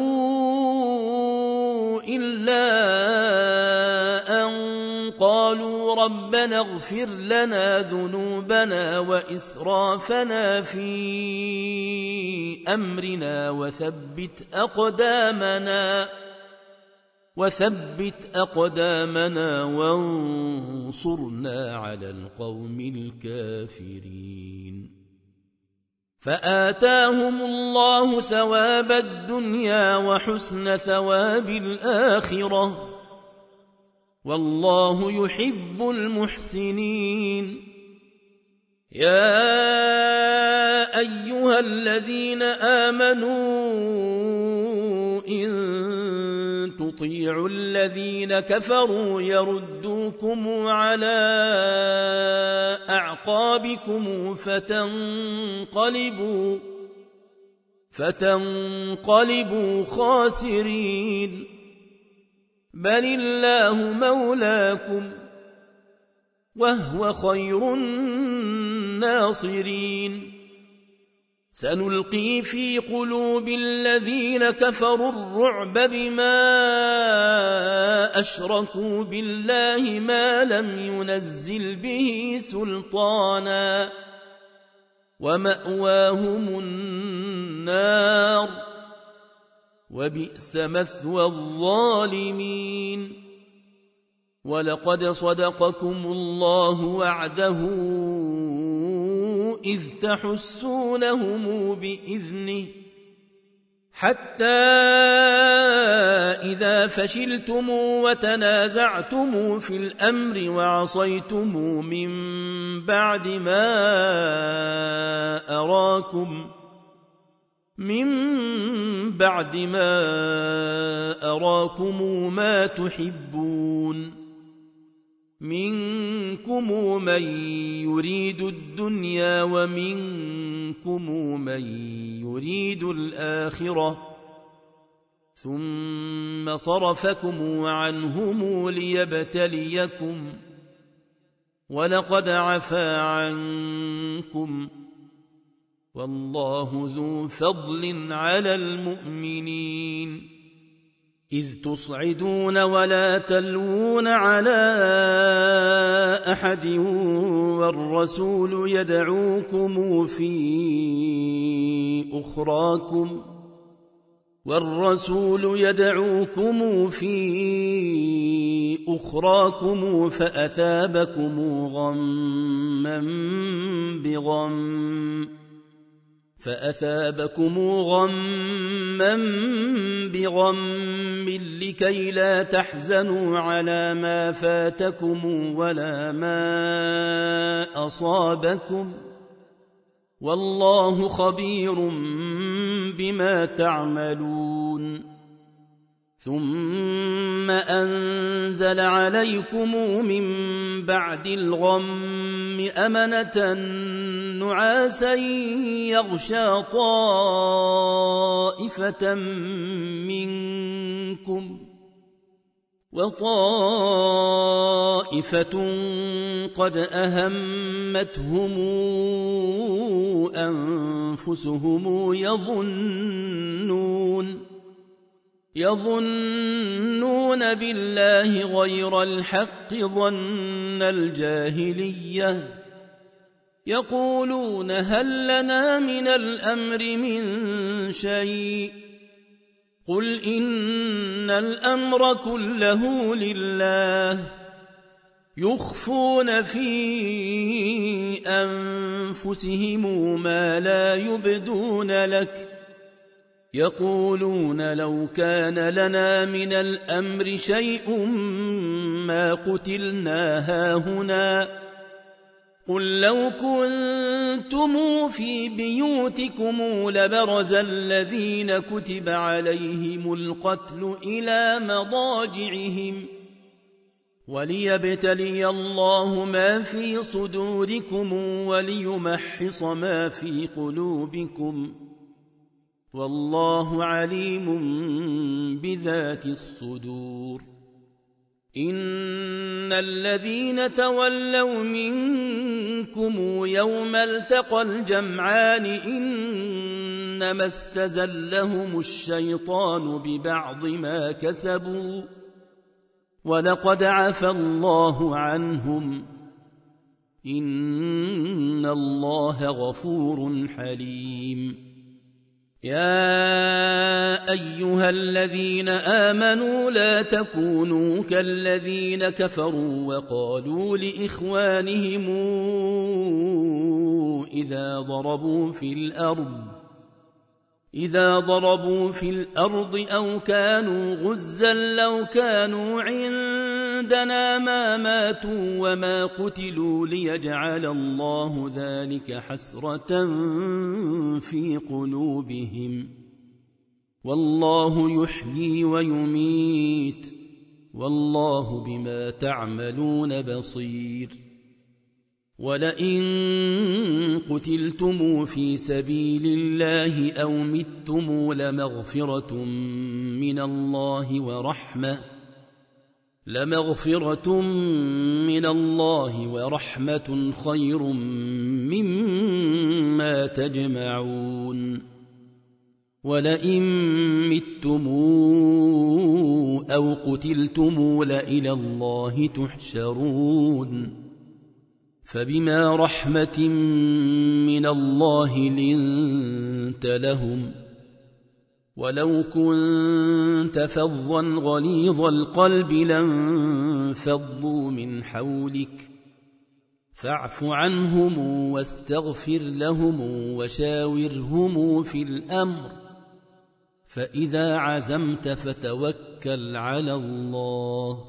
إلا أن قالوا ربنا اغفر لنا ذنوبنا وإسرافنا في أمرنا وثبت أقدامنا وثبت أقدامنا وانصرنا على القوم الكافرين. فآتاهم الله ثواب الدنيا وحسن ثواب الآخرة والله يحب المحسنين. يا أيها الذين آمنوا إن تطيعوا الذين كفروا يردوكم على أعقابكم فتنقلبوا فتنقلبوا خاسرين. بل الله مولاكم وهو خير الناصرين. سنلقي في قلوب الذين كفروا الرعب بما أشركوا بالله ما لم ينزل به سلطانا ومأواهم النار وبئس مثوى الظالمين. ولقد صدقكم الله وعده إذ تحسونهم بإذنه حتى إذا فشلتم وتنازعتم في الأمر وعصيتم من بعد ما أراكم من بعد ما أراكم ما تحبون منكم من يريد الدنيا ومنكم من يريد الآخرة ثم صرفكم عنهم ليبتليكم ولقد عفا عنكم والله ذو فضل على المؤمنين إذ تصعدون ولا تلوون على أحد والرسول يدعوكم في أخراكم والرسول يدعوكم في أخراكم فأثابكم غما بغم فأثابكم غما بغم لكي لا تحزنوا على ما فاتكم ولا ما أصابكم والله خبير بما تعملون ثم أنزل عليكم من بعد الغم أمنة نعاسا يغشى طائفة منكم وطائفة قد أهمتهم أنفسهم يظنون يظنون بالله غير الحق ظن الجاهلية يقولون هل لنا من الأمر من شيء قل إن الأمر كله لله يخفون في أنفسهم ما لا يبدون لك يقولون لو كان لنا من الأمر شيء ما قتلنا هاهنا قل لو كنتم في بيوتكم لبرز الذين كتب عليهم القتل إلى مضاجعهم وليبتلي الله ما في صدوركم وليمحص ما في قلوبكم والله عليم بذات الصدور إن الذين تولوا منكم يوم التقى الجمعان إنما استزلهم الشيطان ببعض ما كسبوا ولقد عفى الله عنهم إن الله غفور حليم يا أيها الذين آمنوا لا تكونوا كالذين كفروا وقالوا لإخوانهم إذا ضربوا في الأرض إذا ضربوا في الأرض أو كانوا غزا لو كانوا عندنا ما ماتوا وما قتلوا ليجعل الله ذلك حسرة في قلوبهم والله يحيي ويميت والله بما تعملون بصير ولئن قتلتم في سبيل الله أو متم لمغفرة من الله ورحمة لمغفرة من الله ورحمة خير مما تجمعون ولئن متم أو قتلتم لإلى الله تحشرون فبما رحمة من الله لنت لهم ولو كنت فظا غليظ القلب لانفضوا من حولك فاعف عنهم واستغفر لهم وشاورهم في الأمر فإذا عزمت فتوكل على الله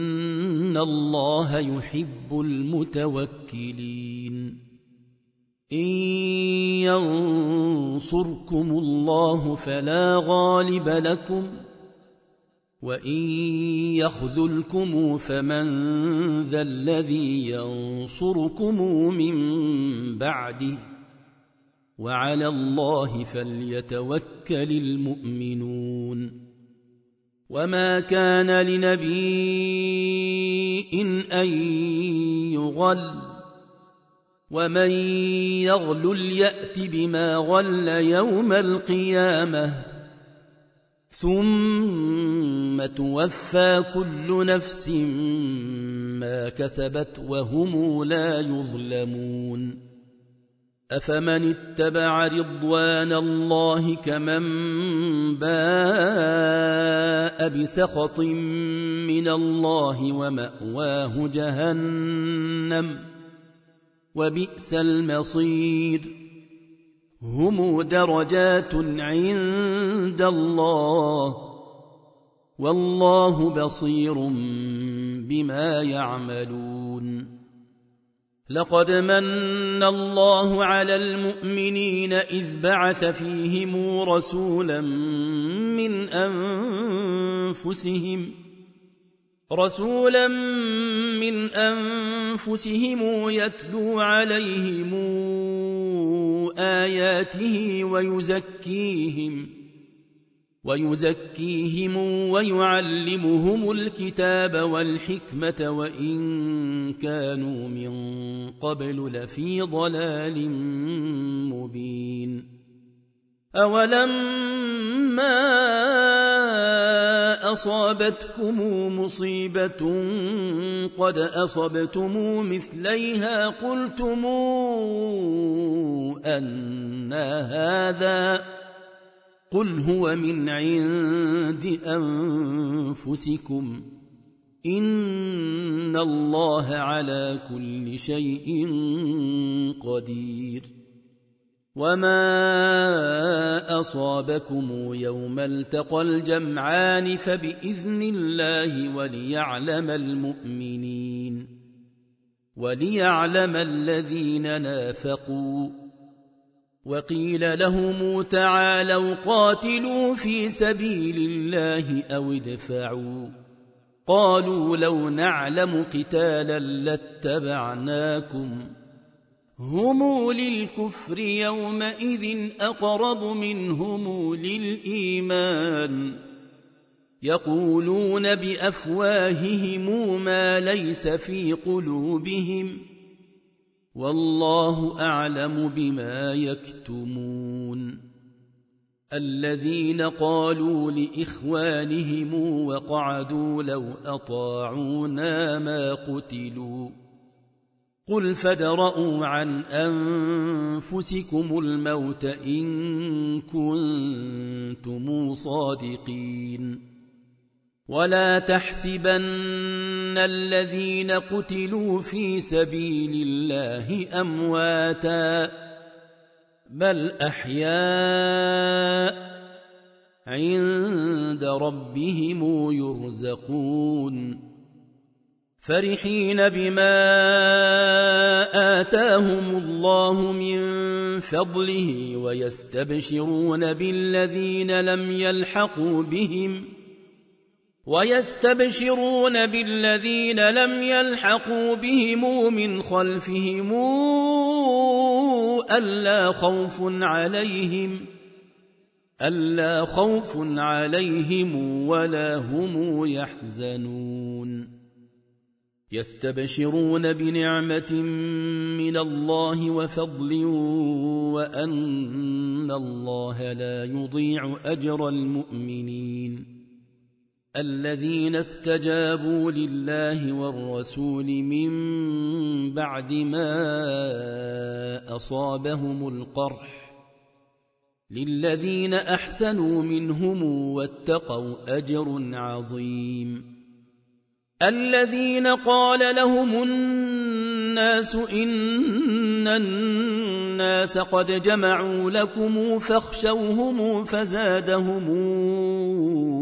إن الله يحب المتوكلين إن ينصركم الله فلا غالب لكم وإن يخذلكم فمن ذا الذي ينصركم من بعده وعلى الله فليتوكل المؤمنون وما كان لنبي أن يغل ومن يغلل يأت بما غل يوم القيامة ثم توفى كل نفس ما كسبت وهم لا يظلمون أفمن اتبع رضوان الله كمن باء بسخط من الله ومأواه جهنم وبئس المصير هم درجات عند الله والله بصير بما يعملون لقد من الله على المؤمنين إذ بعث فيهم رسولا من أنفسهم رسولا من أنفسهم يتلو عليهم آياته ويزكيهم ويزكيهم ويعلمهم الكتاب والحكمة وإن كانوا من قبل لفي ضلال مبين أولما أصابتكم مصيبة قد أصبتم مثليها قلتم أنى هذا قل هو من عند أنفسكم إن الله على كل شيء قدير وما أصابكم يوم التقى الجمعان فبإذن الله وليعلم المؤمنين وليعلم الذين نافقوا وقيل لهم تعالوا قاتلوا في سبيل الله أو ادفعوا قالوا لو نعلم قتالا لاتبعناكم هم للكفر يومئذ أقرب منهم للإيمان يقولون بأفواههم ما ليس في قلوبهم والله أعلم بما يكتمون الذين قالوا لإخوانهم وقعدوا لو أطاعونا ما قتلوا قل فادرءوا عن أنفسكم الموت إن كنتم صادقين ولا تحسبن الذين قتلوا في سبيل الله أمواتا بل أحياء عند ربهم يرزقون فرحين بما آتاهم الله من فضله ويستبشرون بالذين لم يلحقوا بهم ويستبشرون بالذين لم يلحقوا بهم من خلفهم ألا خوف عليهم ألا خوف عليهم ولا هم يحزنون يستبشرون بنعمة من الله وفضل وأن الله لا يضيع أجر المؤمنين الذين استجابوا لله والرسول من بعد ما أصابهم القرح للذين أحسنوا منهم واتقوا أجر عظيم الذين قال لهم الناس إن الناس قد جمعوا لكم فاخشوهم فزادهم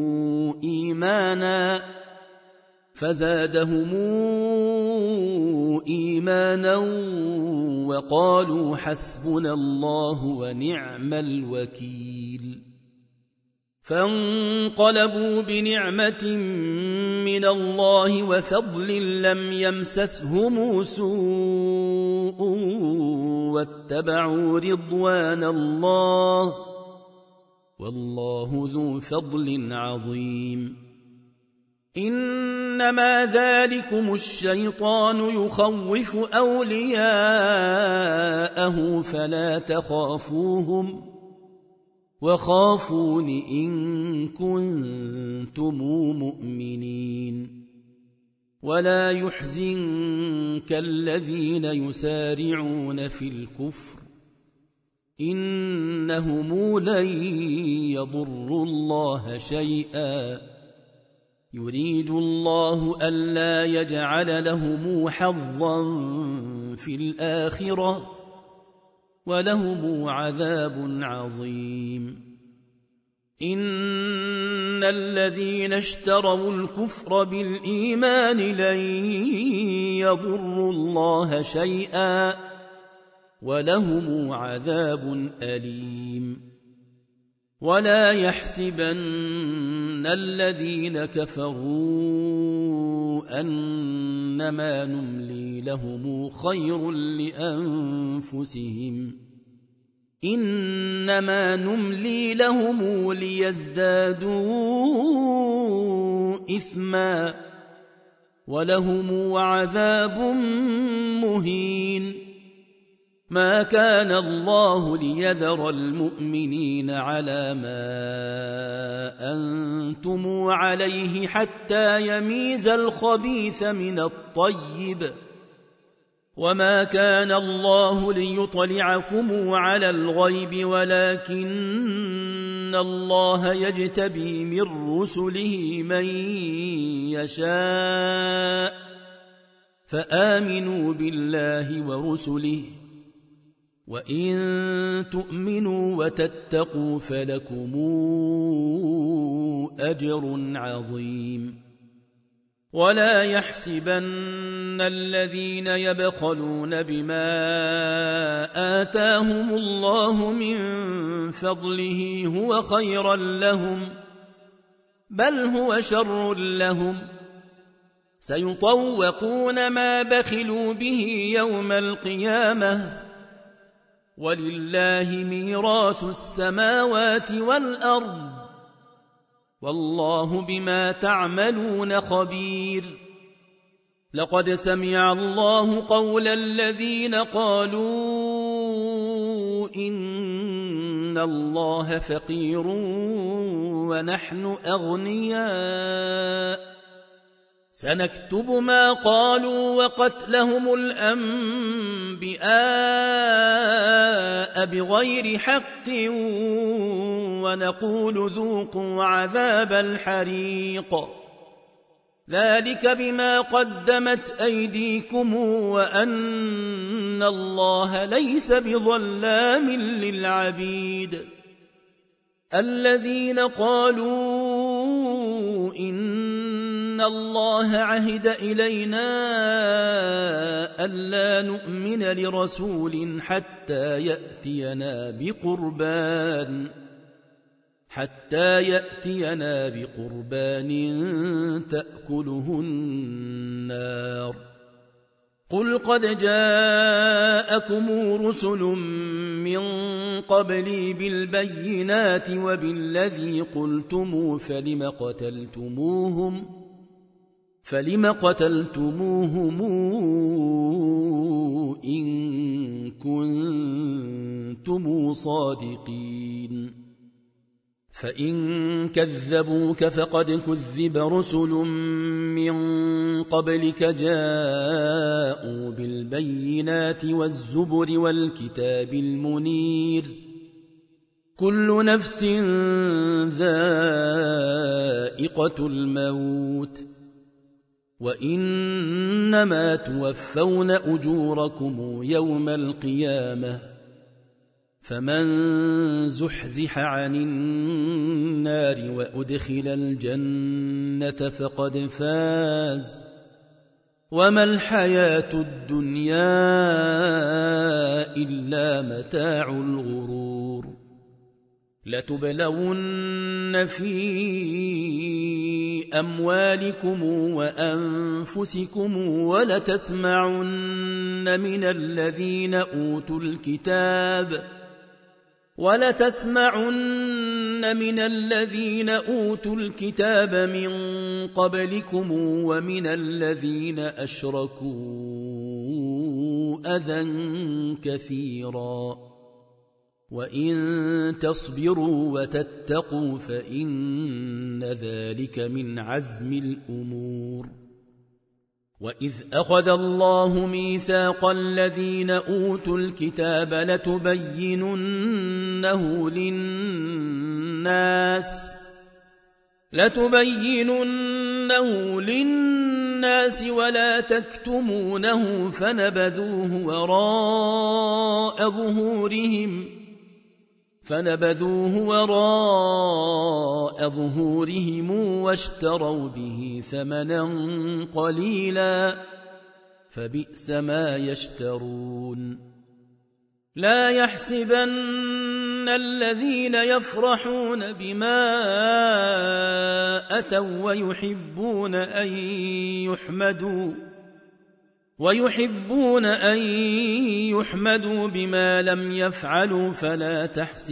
إيمانا فزادهم إيمانا وقالوا حسبنا الله ونعم الوكيل فانقلبوا بنعمة من الله وفضل لم يمسسهم سوء واتبعوا رضوان الله والله ذو فضل عظيم إنما ذلكم الشيطان يخوف أولياءه فلا تخافوهم وخافون إن كنتم مؤمنين ولا يحزنك الذين يسارعون في الكفر إنهم لن يضروا الله شيئا يريد الله ألا يجعل لهم حظا في الآخرة ولهم عذاب عظيم إن الذين اشتروا الكفر بالإيمان لن يضروا الله شيئا ولهم عذاب أليم ولا يحسبن الذين كفروا أنما نملي لهم خير لأنفسهم إنما نملي لهم ليزدادوا إثما ولهم عذاب مهين ما كان الله ليذر المؤمنين على ما أنتم عليه حتى يميز الخبيث من الطيب وما كان الله ليطلعكم على الغيب ولكن الله يجتبي من رسله من يشاء فآمنوا بالله ورسله وإن تؤمنوا وتتقوا فلكم أجر عظيم ولا يحسبن الذين يبخلون بما آتاهم الله من فضله هو خيرا لهم بل هو شر لهم سيطوقون ما بخلوا به يوم القيامة ولله ميراث السماوات والأرض والله بما تعملون خبير لقد سمع الله قول الذين قالوا إن الله فقير ونحن أغنياء سنكتب ما قالوا وقتلهم الأنبياء بغير حق ونقول ذوقوا عذاب الحريق ذلك بما قدمت أيديكم وأن الله ليس بظلام للعبيد الذين قالوا إن الله عهد إلينا ألا نؤمن لرسول حتى يأتينا بقربان حتى يأتينا بقربان تأكله النار قل قد جاءكم رسل من قبلي بالبينات وبالذي قلتم فلم قتلتموهم فلم قتلتموهم إن كنتم صادقين فإن كذبوك فقد كذب رسل من قبلك جاءوا بالبينات والزبر والكتاب المنير كل نفس ذائقة الموت وإنما توفون أجوركم يوم القيامة فمن زحزح عن النار وأدخل الجنة فقد فاز وما الحياة الدنيا إلا متاع الغرور لتبلون في أموالكم وأنفسكم ولتسمعن من الذين أوتوا الكتاب ولتسمعن من الذين أوتوا الكتاب من قبلكم ومن الذين أشركوا أذى كثيرا وإن تصبروا وتتقوا فإن ذلك من عزم الأمور وإذ أخذ الله ميثاق الذين أوتوا الكتاب لتبيننه للناس لتبيننه للناس ولا تكتمونه فنبذوه وراء ظهورهم فنبذوه وراء ظهورهم واشتروا به ثمنا قليلا فبئس ما يشترون لا يحسبن الذين يفرحون بما أتوا ويحبون أن يحمدوا ويحبون أن يحمدوا بما لم يفعلوا فلا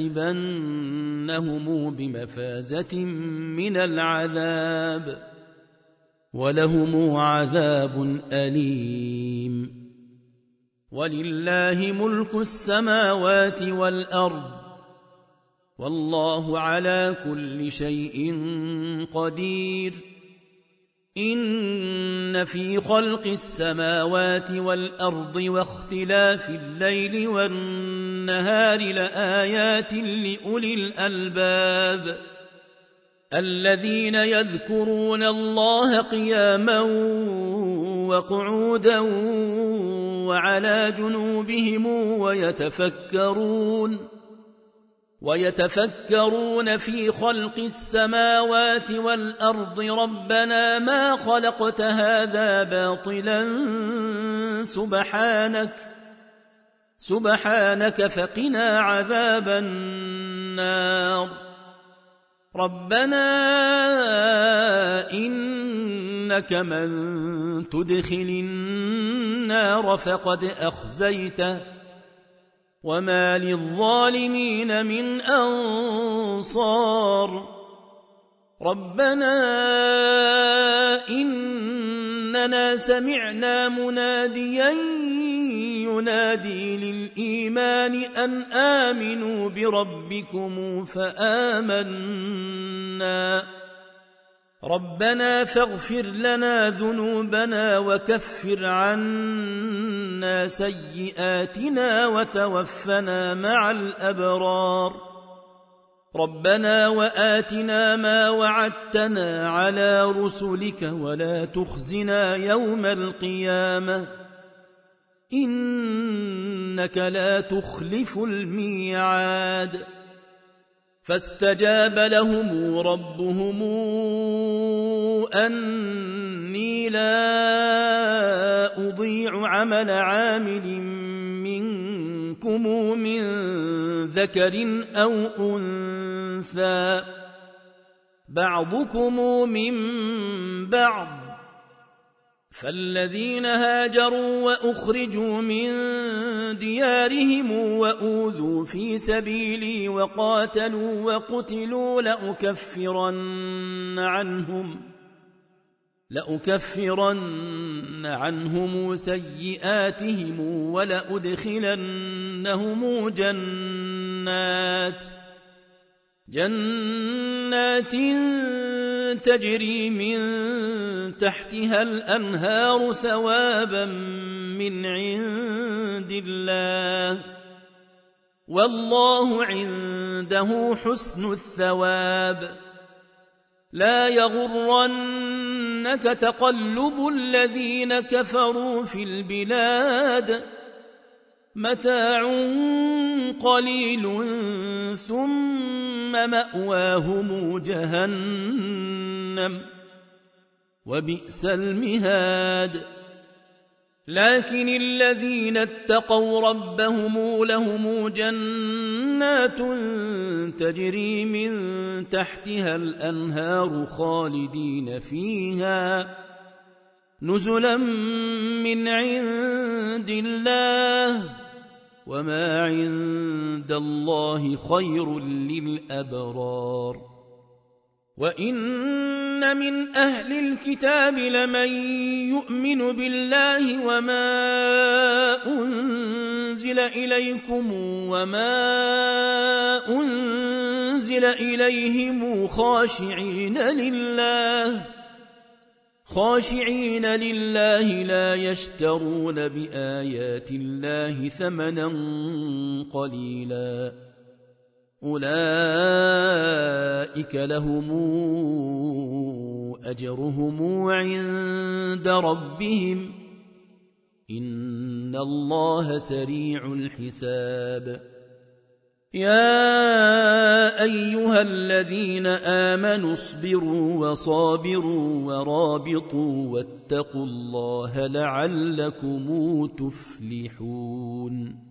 تحسبنهم بمفازة من العذاب ولهم عذاب أليم ولله ملك السماوات والأرض والله على كل شيء قدير إن في خلق السماوات والأرض واختلاف الليل والنهار لآيات لأولي الألباب الذين يذكرون الله قياما وقعودا وعلى جنوبهم ويتفكرون ويتفكرون في خلق السماوات والأرض ربنا ما خلقت هذا باطلا سبحانك سبحانك فقنا عذاب النار ربنا إنك من تدخل النار فقد أخزيته وما للظالمين من أنصار ربنا إننا سمعنا مناديا ينادي للإيمان أن آمنوا بربكم فآمنا ربنا فاغفر لنا ذنوبنا وكفر عنا سيئاتنا وتوفنا مع الأبرار ربنا وآتنا ما وعدتنا على رسلك ولا تخزنا يوم القيامة إنك لا تخلف الميعاد فاستجاب لهم ربهم أني لا أضيع عمل عامل منكم من ذكر أو أنثى بعضكم من بعض فالذين هاجروا وأخرجوا من ديارهم وأوذوا في سبيلي وقاتلوا وقتلوا لأكفرن عنهم لأكفرن عنهم سيئاتهم ولأدخلنهم جنات جنات تجري من تحتها الأنهار ثوابا من عند الله والله عنده حسن الثواب لا يغرنك تقلب الذين كفروا في البلاد متاع قليل ثم مأواهم جهنم وبئس المهاد لكن الذين اتقوا ربهم لهم جنات تجري من تحتها الأنهار خالدين فيها نزلا من عند الله وما عند الله خير للأبرار وإن من أهل الكتاب لمن يؤمن بالله وما أنزل إليكم وما أنزل إليهم خاشعين لله خاشعين لله لا يشترون بآيات الله ثمنا قليلا أولئك لهم أجرهم عند ربهم إن الله سريع الحساب يا أيها الذين آمنوا اصبروا وصابروا ورابطوا واتقوا الله لعلكم تفلحون